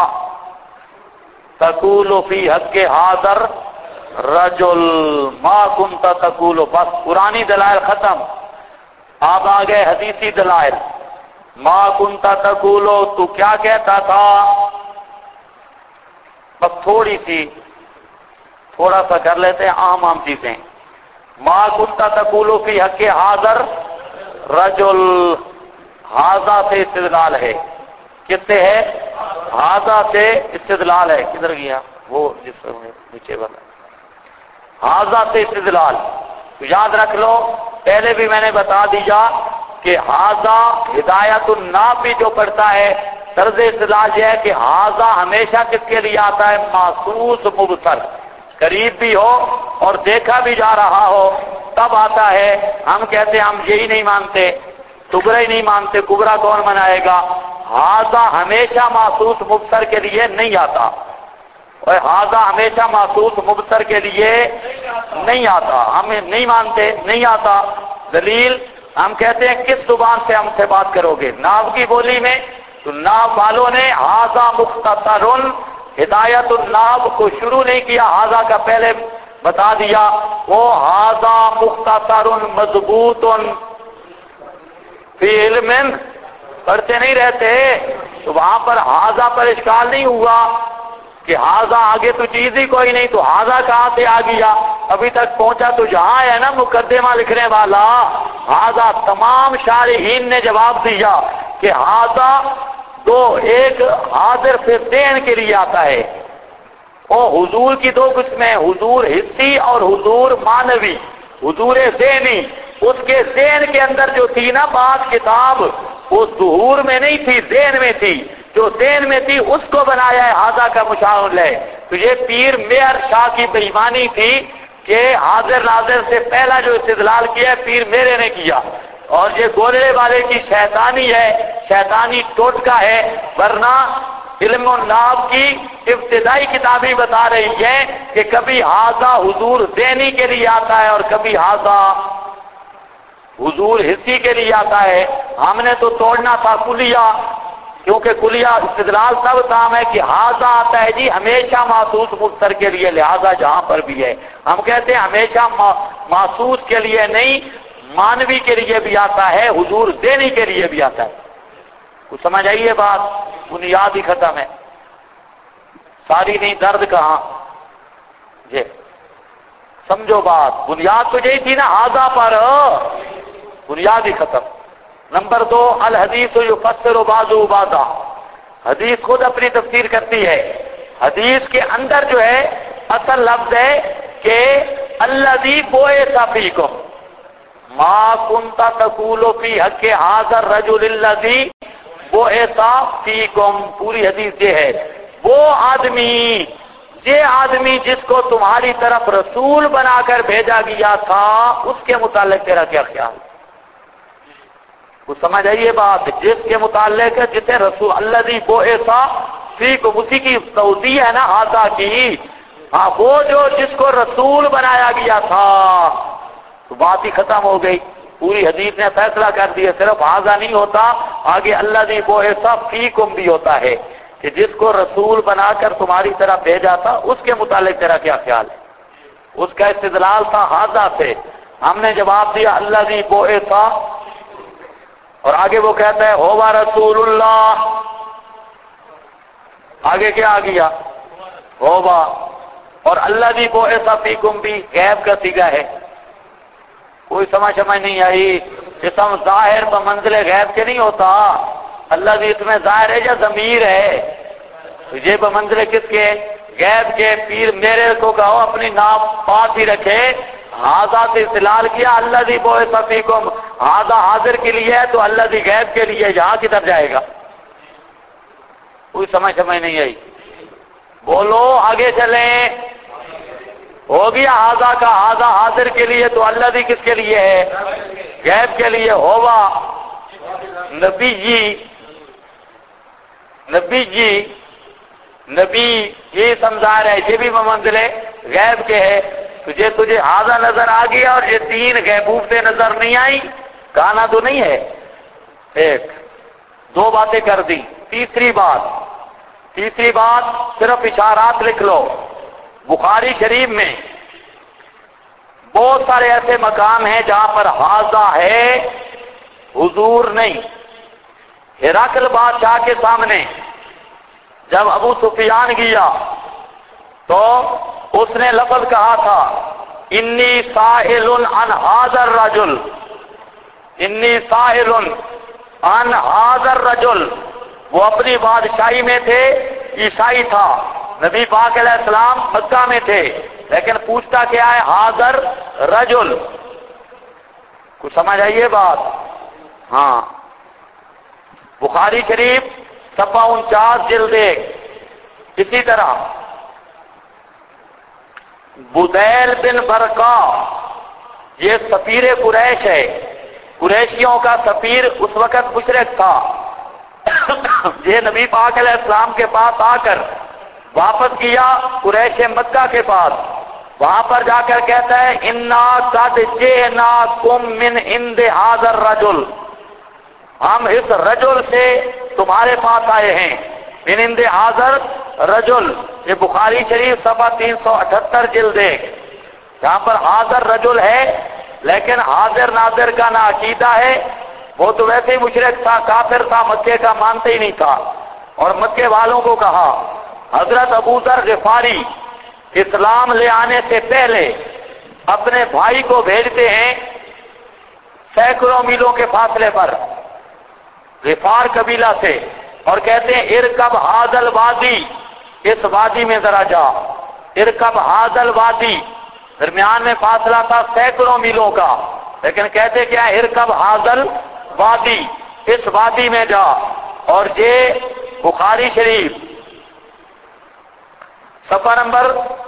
تقول فی حق حاضر رجل. ما کنت تقول. بس قرآنی دلائل ختم. آپ آ گئے حدیثی دلائل. ما کنت تقول تو کیا کہتا تھا. بس تھوڑا سا کر لیتے ہیں عام چیزیں. ما کنت تقول فی حق حاضر رجل، حاضا سے استدلال ہے، کس سے ہے؟ حاضا سے استدلال ہے. کدھر گیا وہ جس نیچے والا؟ حاضا سے استدلال. تو یاد رکھ لو، پہلے بھی میں نے بتا دیا کہ حاضا ہدایت النافی جو پڑھتا ہے طرز استدلال یہ ہے کہ حاضا ہمیشہ کس کے لیے آتا ہے؟ محسوس مبصر، قریب بھی ہو اور دیکھا بھی جا رہا ہو تب آتا ہے. ہم کہتے ہیں ہم یہی نہیں مانتے، کبرا ہی نہیں مانتے، کبرا کون منائے گا؟ حاضا ہمیشہ محسوس مبصر کے لیے نہیں آتا، اور حاضا ہمیشہ محسوس مبصر کے لیے نہیں آتا، ہم نہیں مانتے، نہیں آتا. دلیل ہم کہتے ہیں کس زبان سے ہم سے بات کرو گے؟ ناو کی بولی میں. تو ناو والوں نے حاضا مختصر ہدایت الناب کو شروع نہیں کیا، حاضا کا پہلے بتا دیا. وہ حاضا مختصر مضبوط فی علم پڑھتے نہیں رہتے، تو وہاں پر حاضا پر اشکال نہیں ہوا کہ حاضا آگے تو چیز ہی کوئی نہیں، تو حاضا کہاں سے آ گیا؟ ابھی تک پہنچا تو جہاں ہے نا مقدمہ لکھنے والا حاضا. تمام شارحین نے جواب دیا کہ حاضا دو، ایک حاضر سے ذہن کے لیے آتا ہے. اور حضور کی دو قسمیں، حضور حسی اور حضور معنوی. حضور ذہنی، اس کے ذہن کے اندر جو تھی نا بات کتاب، وہ ظہور میں نہیں تھی، ذہن میں تھی. جو ذہن میں تھی اس کو بنایا ہے حاضا کا مشاغل ہے. تو یہ پیر مہر شاہ کی بےایمانی تھی کہ حاضر ناظر سے پہلا جو استدلال کیا پیر میرے نے کیا، اور یہ گولڑے والے کی شیطانی ہے، شیطانی ٹوٹکا ہے. ورنہ علم الناب کی ابتدائی کتابیں بتا رہی ہیں کہ کبھی حاضا حضور ذہنی کے لیے آتا ہے اور کبھی حاضا حضور حسی کے لیے آتا ہے. ہم نے تو توڑنا تھا کلیہ، کیونکہ کلیہ استدلال سب کام ہے کہ حاضا آتا ہے جی ہمیشہ محسوس مبصر کے لیے، لہذا جہاں پر بھی ہے. ہم کہتے ہیں ہمیشہ محسوس کے لیے نہیں، مانوی کے لیے بھی آتا ہے، حضور ذہنی کے لیے بھی آتا ہے. کچھ سمجھ آئیے بات؟ بنیاد ہی ختم ہے، ساری نہیں درد کہاں جی. سمجھو بات، بنیاد تو یہی تھی نا حاضا پر، بنیاد ہی ختم. نمبر 2، الحدیث یفسر بعضہ بعضا. حدیث خود اپنی تفسیر کرتی ہے. حدیث کے اندر جو ہے اصل لفظ ہے کہ الذی بعث فیکم ما کنت تقول فی حق ھذا الرجل الذی بعث فیکم. پوری حدیث یہ ہے، وہ آدمی، یہ آدمی جس کو تمہاری طرف رسول بنا کر بھیجا گیا تھا، اس کے متعلق تیرا کیا خیال؟ سمجھ آئیے بات؟ جس کے متعلق جسے رسول الذی بعث فیکم، اسی کی توضیح ہے نا حاضا کی. ہاں، وہ جو جس کو رسول بنایا گیا تھا، تو بات ہی ختم ہو گئی. پوری حدیث نے فیصلہ کر دیا، صرف حاضا نہیں ہوتا، آگے الذی بعث فیکم بھی ہوتا ہے کہ جس کو رسول بنا کر تمہاری طرف بھیجا تھا، اس کے متعلق تیرا کیا خیال ہے؟ اس کا استدلال تھا حاضا سے. ہم نے جواب دیا الذی بعث، اور آگے وہ کہتا ہے ہوا رسول اللہ. آگے کیا آ گیا؟ ہوا. اور الذی بعث فیکم بھی غیب کا صیغہ ہے. کوئی سمجھ نہیں آئی؟ جسم ظاہر بمنزل غیب کے نہیں ہوتا. الذی اس میں ظاہر ہے یا ضمیر ہے؟ تو یہ بمنزل کس کے؟ غیب کے. پیر میرے کو کہو اپنی نام پاس ہی رکھے. حاضا سے استدلال کیا الذی بعث فیکم، حاضا حاضر کے لیے ہے تو الذی غیب کے لیے، یہاں کدھر جائے گا؟ کوئی سمجھ نہیں آئی؟ بولو آگے چلیں. ہو گیا حاضا کا، حاضا حاضر کے لیے، تو الذی کس کے لیے ہے؟ غیب کے لیے. ہوا نبی جی، نبی جی، نبی یہ سمجھا رہے یہ بھی منزل غیب کے ہے. تجھے حاضا نظر آ گیا اور یہ تین غیبوب سے نظر نہیں آئی، کہنا تو نہیں ہے. ایک دو باتیں کر دی. تیسری بات صرف اشارات لکھ لو. بخاری شریف میں بہت سارے ایسے مقام ہیں جہاں پر حاضا ہے، حضور نہیں. ہرقل بادشاہ کے سامنے جب ابو سفیان گیا تو اس نے لفظ کہا تھا انی سائل عن ھذا الرجل، انی سائل عن ھذا الرجل، وہ اپنی بادشاہی میں تھے، عیسائی تھا، نبی پاک علیہ السلام مکہ میں تھے، لیکن پوچھتا کیا ہے؟ حاضر رجل. کچھ سمجھ آئیے بات؟ ہاں. بخاری شریف صفحہ 49 جلد 1. اسی طرح بدیل بن برقا، یہ سفیر قریش ہے، قریشیوں کا سفیر اس وقت مشرک تھا. یہ نبی پاک علیہ السلام کے پاس آ کر واپس کیا قریش مکہ کے پاس، وہاں پر جا کر کہتا ہے انا قد جئناکم من عند ھذا الرجل، ہم اس رجل سے تمہارے پاس آئے ہیں. من عند ھذا الرجل، یہ بخاری شریف صفحہ 378 جلد 1. جہاں پر حاضر رجل ہے لیکن حاضر ناظر کا نہ عقیدہ ہے، وہ تو ویسے ہی مشرک تھا، کافر تھا، مکے کا مانتے ہی نہیں تھا. اور مکے والوں کو کہا، حضرت ابو ذر غفاری اسلام لے آنے سے پہلے اپنے بھائی کو بھیجتے ہیں سینکڑوں میلوں کے فاصلے پر غفار قبیلہ سے، اور کہتے ہیں ارکب ھذا الوادی، اس وادی میں ذرا جا. ارکب ھذا الوادی، درمیان میں فاصلہ تھا سینکڑوں میلوں کا، لیکن کہتے کیا ہے؟ ارکب ھذا الوادی، اس وادی میں جا. اور یہ بخاری شریف صفحہ نمبر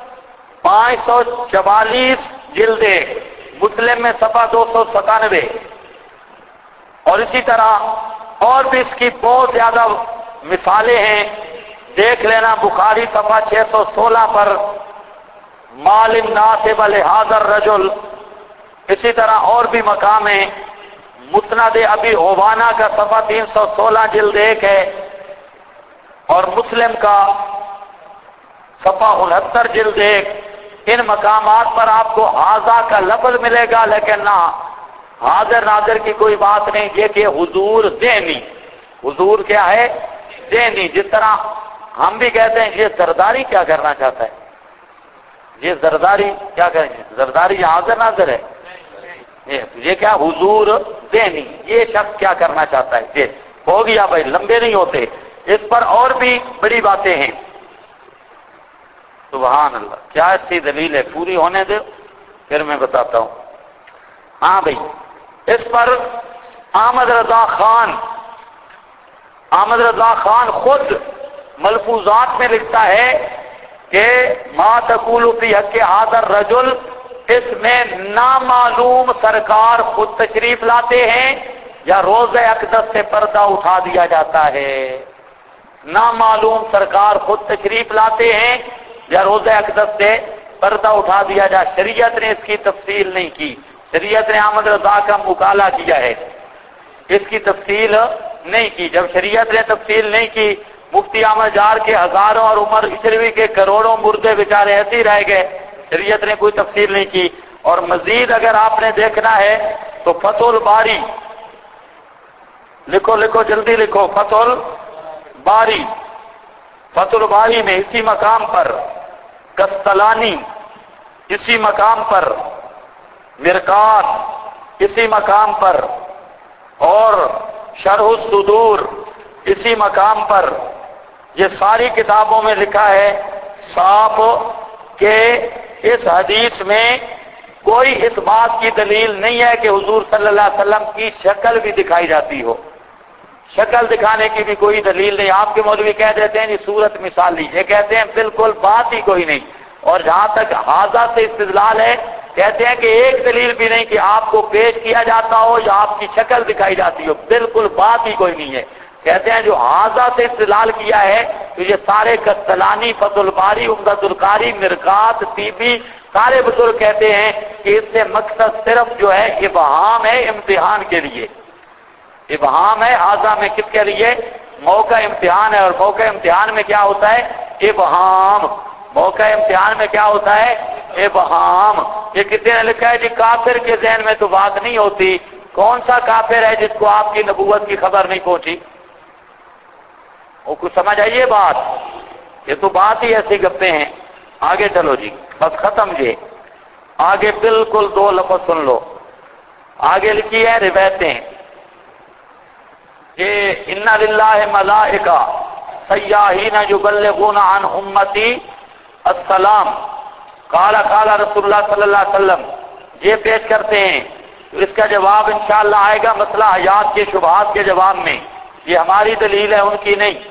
544 جلد 1، مسلم میں صفحہ 297. اور اسی طرح اور بھی اس کی بہت زیادہ مثالیں ہیں، دیکھ لینا بخاری صفحہ 616 پر مال الناسب لھذا الرجل. اسی طرح اور بھی مقام ہیں، مسند ابی عوانہ کا صفحہ 316 جلد 1 ہے، اور مسلم کا صفحہ 69 جلد 1. ان مقامات پر آپ کو ھذا کا لفظ ملے گا، لیکن نہ حاضر ناظر کی کوئی بات نہیں. یہ کہ حضور ذہنی، حضور کیا ہے؟ ذہنی. جس طرح ہم بھی کہتے ہیں یہ زرداری کیا کرنا چاہتا ہے، یہ زرداری کیا کریں گے؟ زرداری یہ حاضر ناظر ہے، یہ کیا؟ حضور ذہنی. یہ شخص کیا کرنا چاہتا ہے؟ یہ ہو گیا بھائی، لمبے نہیں ہوتے. اس پر اور بھی بڑی باتیں ہیں. سبحان اللہ، کیا اچھی دلیل ہے، پوری ہونے دے پھر میں بتاتا ہوں. ہاں بھائی، اس پر احمد رضا خان خود ملفوظات میں لکھتا ہے کہ ما تقول فی حق ھذا الرجل، اس میں نامعلوم سرکار خود تشریف لاتے ہیں یا روضہ اقدس سے پردہ اٹھا دیا جاتا ہے. نامعلوم سرکار خود تشریف لاتے ہیں یا روضہ اقدس سے پردہ اٹھا دیا جائے. شریعت نے اس کی تفصیل نہیں کی. شریعت نے احمد رضا کا مطالعہ کیا ہے، اس کی تفصیل نہیں کی. جب شریعت نے تفصیل نہیں کی، مفتی احمد جار کے ہزاروں اور عمر عشروی کے کروڑوں مردے بیچارے ایسے ہی رہ گئے. شریعت نے کوئی تفصیل نہیں کی. اور مزید اگر آپ نے دیکھنا ہے تو فتح الباری لکھو جلدی لکھو. فتح الباری میں اسی مقام پر، قسطلانی اسی مقام پر، مرقات اسی مقام پر، اور شرح الصدور اسی مقام پر، یہ ساری کتابوں میں لکھا ہے صاف کہ اس حدیث میں کوئی اس بات کی دلیل نہیں ہے کہ حضور صلی اللہ علیہ وسلم کی شکل بھی دکھائی جاتی ہو. شکل دکھانے کی بھی کوئی دلیل نہیں. آپ کے مولوی کہہ دیتے ہیں یہ صورت مثالی، یہ کہتے ہیں بالکل بات ہی کوئی نہیں. اور جہاں تک ھذا سے استدلال ہے، کہتے ہیں کہ ایک دلیل بھی نہیں کہ آپ کو پیش کیا جاتا ہو یا آپ کی شکل دکھائی جاتی ہو، بالکل بات ہی کوئی نہیں ہے. کہتے ہیں جو ھذا سے استدلال کیا ہے تو یہ سارے قسطلانی، فتح الباری، عمدۃ القاری، مرقات، طیبی، سارے بزرگ کہتے ہیں کہ اس سے مقصد صرف جو ہے ابہام ہے، امتحان کے لیے. ابہام ہے ھذا میں، کس کے لیے؟ موقع امتحان ہے. اور موقع امتحان میں کیا ہوتا ہے؟ ابہام. موقع امتحان میں کیا ہوتا ہے؟ ابہام. یہ کسی نے لکھا ہے جی کافر کے ذہن میں تو بات نہیں ہوتی. کون سا کافر ہے جس کو آپ کی نبوت کی خبر نہیں پہنچی؟ وہ کچھ سمجھ آئیے بات. یہ تو بات ہی ایسی گپے ہیں. آگے چلو جی، بس ختم جی. آگے بالکل دو لفظ سن لو، آگے لکھی ہے روایتیں کہ ان للہ ملائکہ سیاحین یبلغون عن امتی السلام قال قال رسول اللہ صلی اللہ علیہ وسلم، یہ پیش کرتے ہیں۔ تو اس کا جواب انشاءاللہ آئے گا مسئلہ حیات کے شبہات کے جواب میں، یہ ہماری دلیل ہے ان کی نہیں،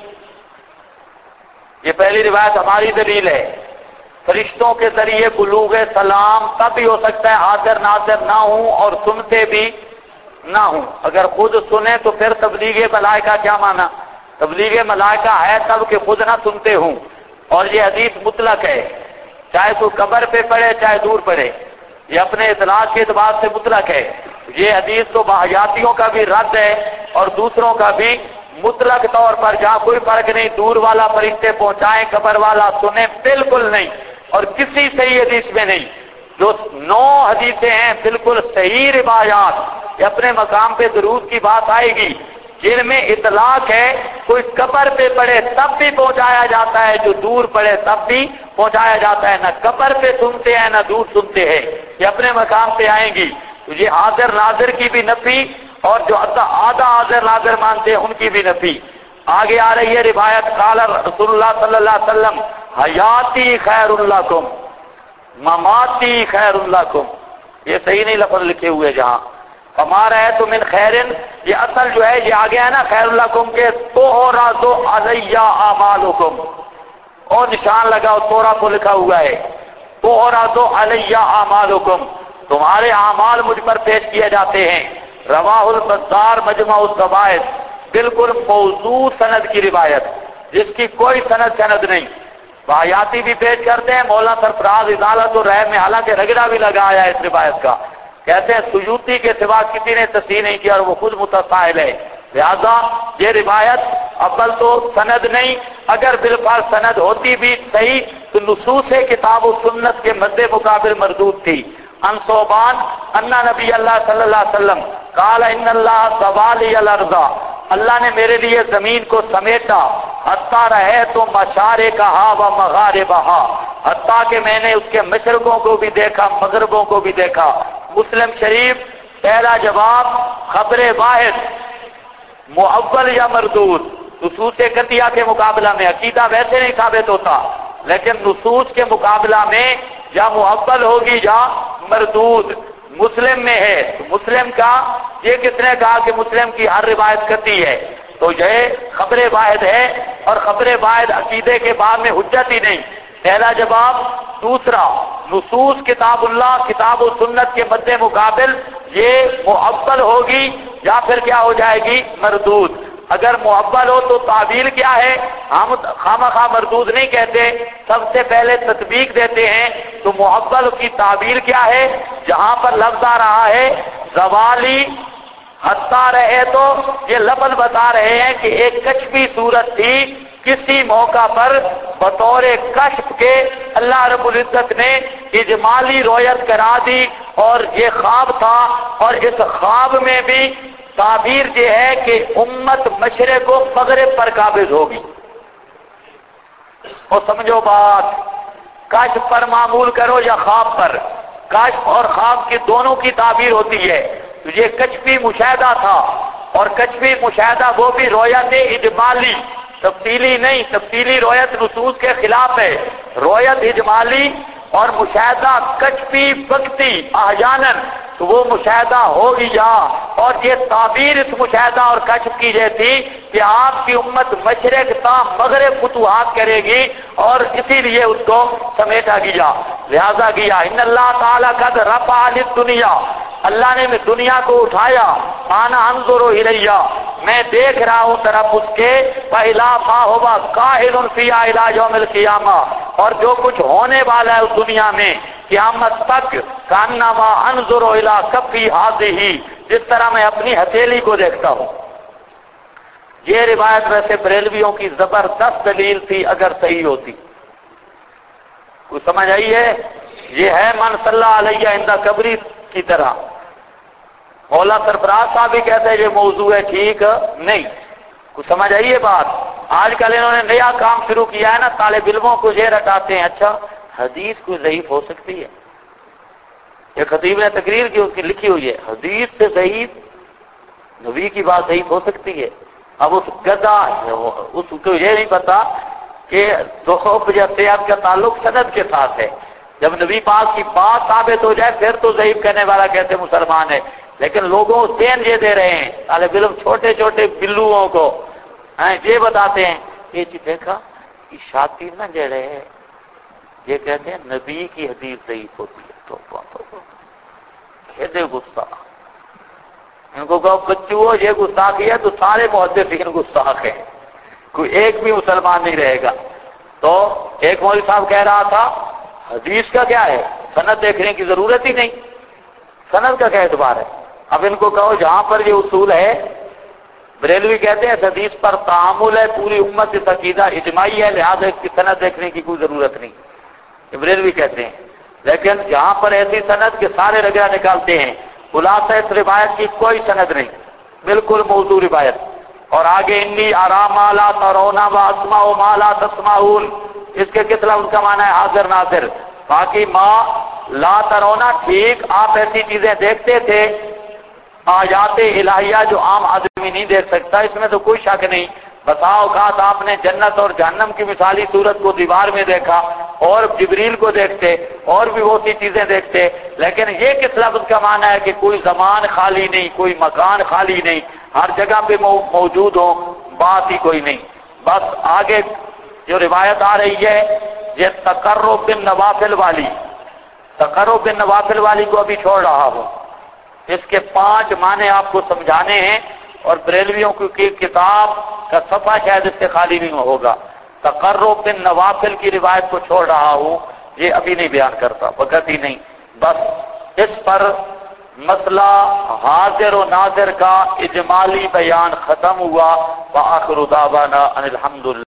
یہ پہلی روایت ہماری دلیل ہے۔ فرشتوں کے ذریعے بلوغ سلام تب بھی ہو سکتا ہے حاضر ناظر نہ ہوں اور سنتے بھی نہ ہوں۔ اگر خود سنیں تو پھر تبلیغ ملائکہ کیا مانا؟ تبلیغ ملائکہ ہے تب کہ خود نہ سنتے ہوں، اور یہ حدیث مطلق ہے، چاہے کوئی قبر پہ پڑھے چاہے دور پڑھے، یہ اپنے اطلاع کے اعتبار سے مطلق ہے۔ یہ حدیث تو باحیاتیوں کا بھی رد ہے اور دوسروں کا بھی مطلق طور پر، جہاں کوئی فرق نہیں، دور والا فرشتے پہنچائیں قبر والا سنیں، بالکل نہیں، اور کسی صحیح حدیث میں نہیں۔ جو 9 حدیثیں ہیں بالکل صحیح روایات، یہ اپنے مقام پہ درود کی بات آئے گی، جن میں اطلاق ہے کوئی قبر پہ پڑے تب بھی پہنچایا جاتا ہے، جو دور پڑے تب بھی پہنچایا جاتا ہے، نہ قبر پہ سنتے ہیں نہ دور سنتے ہیں، یہ اپنے مقام پہ آئیں گی۔ تو یہ حاضر ناظر کی بھی نفی، اور جو آدھا حاضر ناظر مانتے ہیں ان کی بھی نفی۔ آگے آ رہی ہے روایت، قال رسول اللہ صلی اللہ علیہ وسلم حیاتی خیر لکم مماتی خیر لکم، یہ صحیح نہیں لفظ لکھے ہوئے جہاں ہمارا ہے تو من خیرن، یہ اصل جو ہے یہ آگے ہے نا خیر لکم کے تورث علی اعمالکم، اور نشان لگا تورا کو لکھا ہوا ہے تورث علی اعمالکم، تمہارے اعمال مجھ پر پیش کیے جاتے ہیں۔ رواہ البزار مجمع الزوائد، بالکل موضوع سند کی روایت جس کی کوئی سند نہیں، باحیاتی بھی پیش کرتے ہیں، مولانا سرفراز ازالت الرحم میں حالانکہ رگڑا بھی لگایا ہے اس روایت کا، کہتے ہیں سیوطی کے سوا کسی نے تصحیح نہیں کیا اور وہ خود متساہل ہے، لہذا یہ روایت اول تو سند نہیں، اگر بالفعل سند ہوتی بھی صحیح تو نصوص کتاب و سنت کے مد مقابل مردود تھی۔ ان صوبان ان نبی اللہ صلی اللہ علیہ وسلم قال ان اللہ سوالی الارض، اللہ نے میرے لیے زمین کو سمیٹا، حتیٰ رہے تو مشارقہا و مغاربہا، حتیٰ کہ میں نے اس کے مشرقوں کو بھی دیکھا مغربوں کو بھی دیکھا۔ مسلم شریف، پہلا جواب خبر واحد معول یا مردود، نصوص قطعیہ کے مقابلہ میں عقیدہ ویسے نہیں ثابت ہوتا، لیکن نصوص کے مقابلہ میں یا معول ہوگی یا مردود۔ مسلم میں ہے تو مسلم کا یہ کس نے کہا کہ مسلم کی ہر روایت قطعی ہے؟ تو یہ خبر واحد ہے، اور خبر واحد عقیدے کے بعد میں حجت ہی نہیں، پہلا جواب۔ دوسرا، نصوص کتاب اللہ کتاب و سنت کے مد مقابل یہ معول ہوگی یا پھر کیا ہو جائے گی؟ مردود۔ اگر معول ہو تو تعبیر کیا ہے؟ ہم خامخواہ مردود نہیں کہتے، سب سے پہلے تطبیق دیتے ہیں، تو معول کی تعبیر کیا ہے؟ جہاں پر لفظ آ رہا ہے زوالی حتیٰ رہے، تو یہ لفظ بتا رہے ہیں کہ ایک کشفی صورت تھی، کسی موقع پر بطور کشف کے اللہ رب العزت نے اجمالی رویت کرا دی، اور یہ خواب تھا، اور اس خواب میں بھی تعبیر یہ ہے کہ امت مشرق و مغرب پر قابض ہوگی۔ اور سمجھو بات، کشف پر معمول کرو یا خواب پر، کشف اور خواب کی دونوں کی تعبیر ہوتی ہے، تو یہ کشفی مشاہدہ تھا، اور کشفی مشاہدہ وہ بھی رویت اجمالی، تفصیلی نہیں، تفصیلی رویت نصوص کے خلاف ہے، رویت اجمالی اور مشاہدہ کشفی وقتی احیاناً، تو وہ مشاہدہ ہو گیا، اور یہ تعبیر اس مشاہدہ اور کشف کی یہ تھی کہ آپ کی امت مشرق تا مغرب فتوحات کرے گی، اور اسی لیے اس کو سمیٹا گیا، لہذا گیا ان اللہ تعالیٰ قد رفع للدنیا، اللہ نے دنیا کو اٹھایا، انا انظر الیہ، میں دیکھ رہا ہوں طرف اس کے، فإلی ما هو قائل فیہا الی یوم القیامہ، اور جو کچھ ہونے والا ہے اس دنیا میں قیامت تک، کانما انظر الی کفی ہذہ، جس طرح میں اپنی ہتھیلی کو دیکھتا ہوں۔ یہ روایت ویسے بریلویوں کی زبردست دلیل تھی اگر صحیح ہوتی، کچھ سمجھ آئی ہے؟ یہ ہے من صلی علیہ عند قبری کی طرح۔ مولا سرفراز صاحب بھی کہتے ہیں یہ موضوع ہے، ٹھیک نہیں، کچھ سمجھ آئیے بات؟ آج کل انہوں نے نیا کام شروع کیا ہے نا، طالب علموں کو یہ رٹاتے ہیں، اچھا حدیث کوئی ضعیف ہو سکتی ہے؟ یہ خطیب نے تقریر کی، اس کی لکھی ہوئی ہے، حدیث سے ضعیف نبی کی بات ضعیف ہو سکتی ہے؟ اب اس گدا اس کو یہ نہیں پتا کہ ضعف یا صحت کا تعلق سند کے ساتھ ہے. جب نبی پاک کی بات ثابت ہو جائے پھر تو ضعیف کہنے والا کیسے مسلمان ہے. لیکن لوگوں دین یہ دے رہے ہیں، طالب علم چھوٹے چھوٹے بلوؤں کو یہ بتاتے ہیں، یہ چیز دیکھا کہ شاطی نہ جڑے، یہ کہتے ہیں نبی کی حدیث ضعیف ہوتی ہے. تو غصہ ان کو کہو بچوں یہ گستاخی ہے تو سارے محدثین گستاخ ہیں، کوئی ایک بھی مسلمان نہیں رہے گا. تو ایک مولوی صاحب کہہ رہا تھا حدیث کا کیا ہے، سند دیکھنے کی ضرورت ہی نہیں، سند کا کیا اعتبار ہے. اب ان کو کہو جہاں پر یہ اصول ہے، بریلوی کہتے ہیں اس حدیث پر تعامل ہے، پوری امت اس عقیدہ اجماعی ہے، لہذا اس کی سند دیکھنے کی کوئی ضرورت نہیں، یہ بریلوی کہتے ہیں. لیکن جہاں پر ایسی سند کے سارے رگڑا نکالتے ہیں، خلاصہ اس روایت کی کوئی سند نہیں، بالکل موضوع روایت. اور آگے انی آرام لا ترونا و اسماء ما لا تسمعون، اس کے کتنا ان کا معنی ہے حاضر ناظر. باقی ما لا ترونا، ٹھیک آپ ایسی چیزیں دیکھتے تھے آیات الہیہ جو عام آدمی نہیں دیکھ سکتا، اس میں تو کوئی شک نہیں. بسا اوقات آپ نے جنت اور جہنم کی مثالی صورت کو دیوار میں دیکھا اور جبریل کو دیکھتے اور بھی بہت سی چیزیں دیکھتے، لیکن یہ کس لفظ کا معنی ہے کہ کوئی زمان خالی نہیں، کوئی مکان خالی نہیں، ہر جگہ پہ موجود ہو، بات ہی کوئی نہیں. بس آگے جو روایت آ رہی ہے یہ تقرب بالنوافل والی، تقرب بالنوافل والی کو ابھی چھوڑ رہا ہوں. اس کے 5 معنی آپ کو سمجھانے ہیں اور بریلویوں کی کتاب کا صفحہ شاید اس سے خالی نہیں ہوگا. تقرب بالنوافل کی روایت کو چھوڑ رہا ہوں، یہ ابھی نہیں بیان کرتا، وقت ہی نہیں. بس اس پر مسئلہ حاضر و ناظر کا اجمالی بیان ختم ہوا. وآخر دعوانا ان الحمدللہ.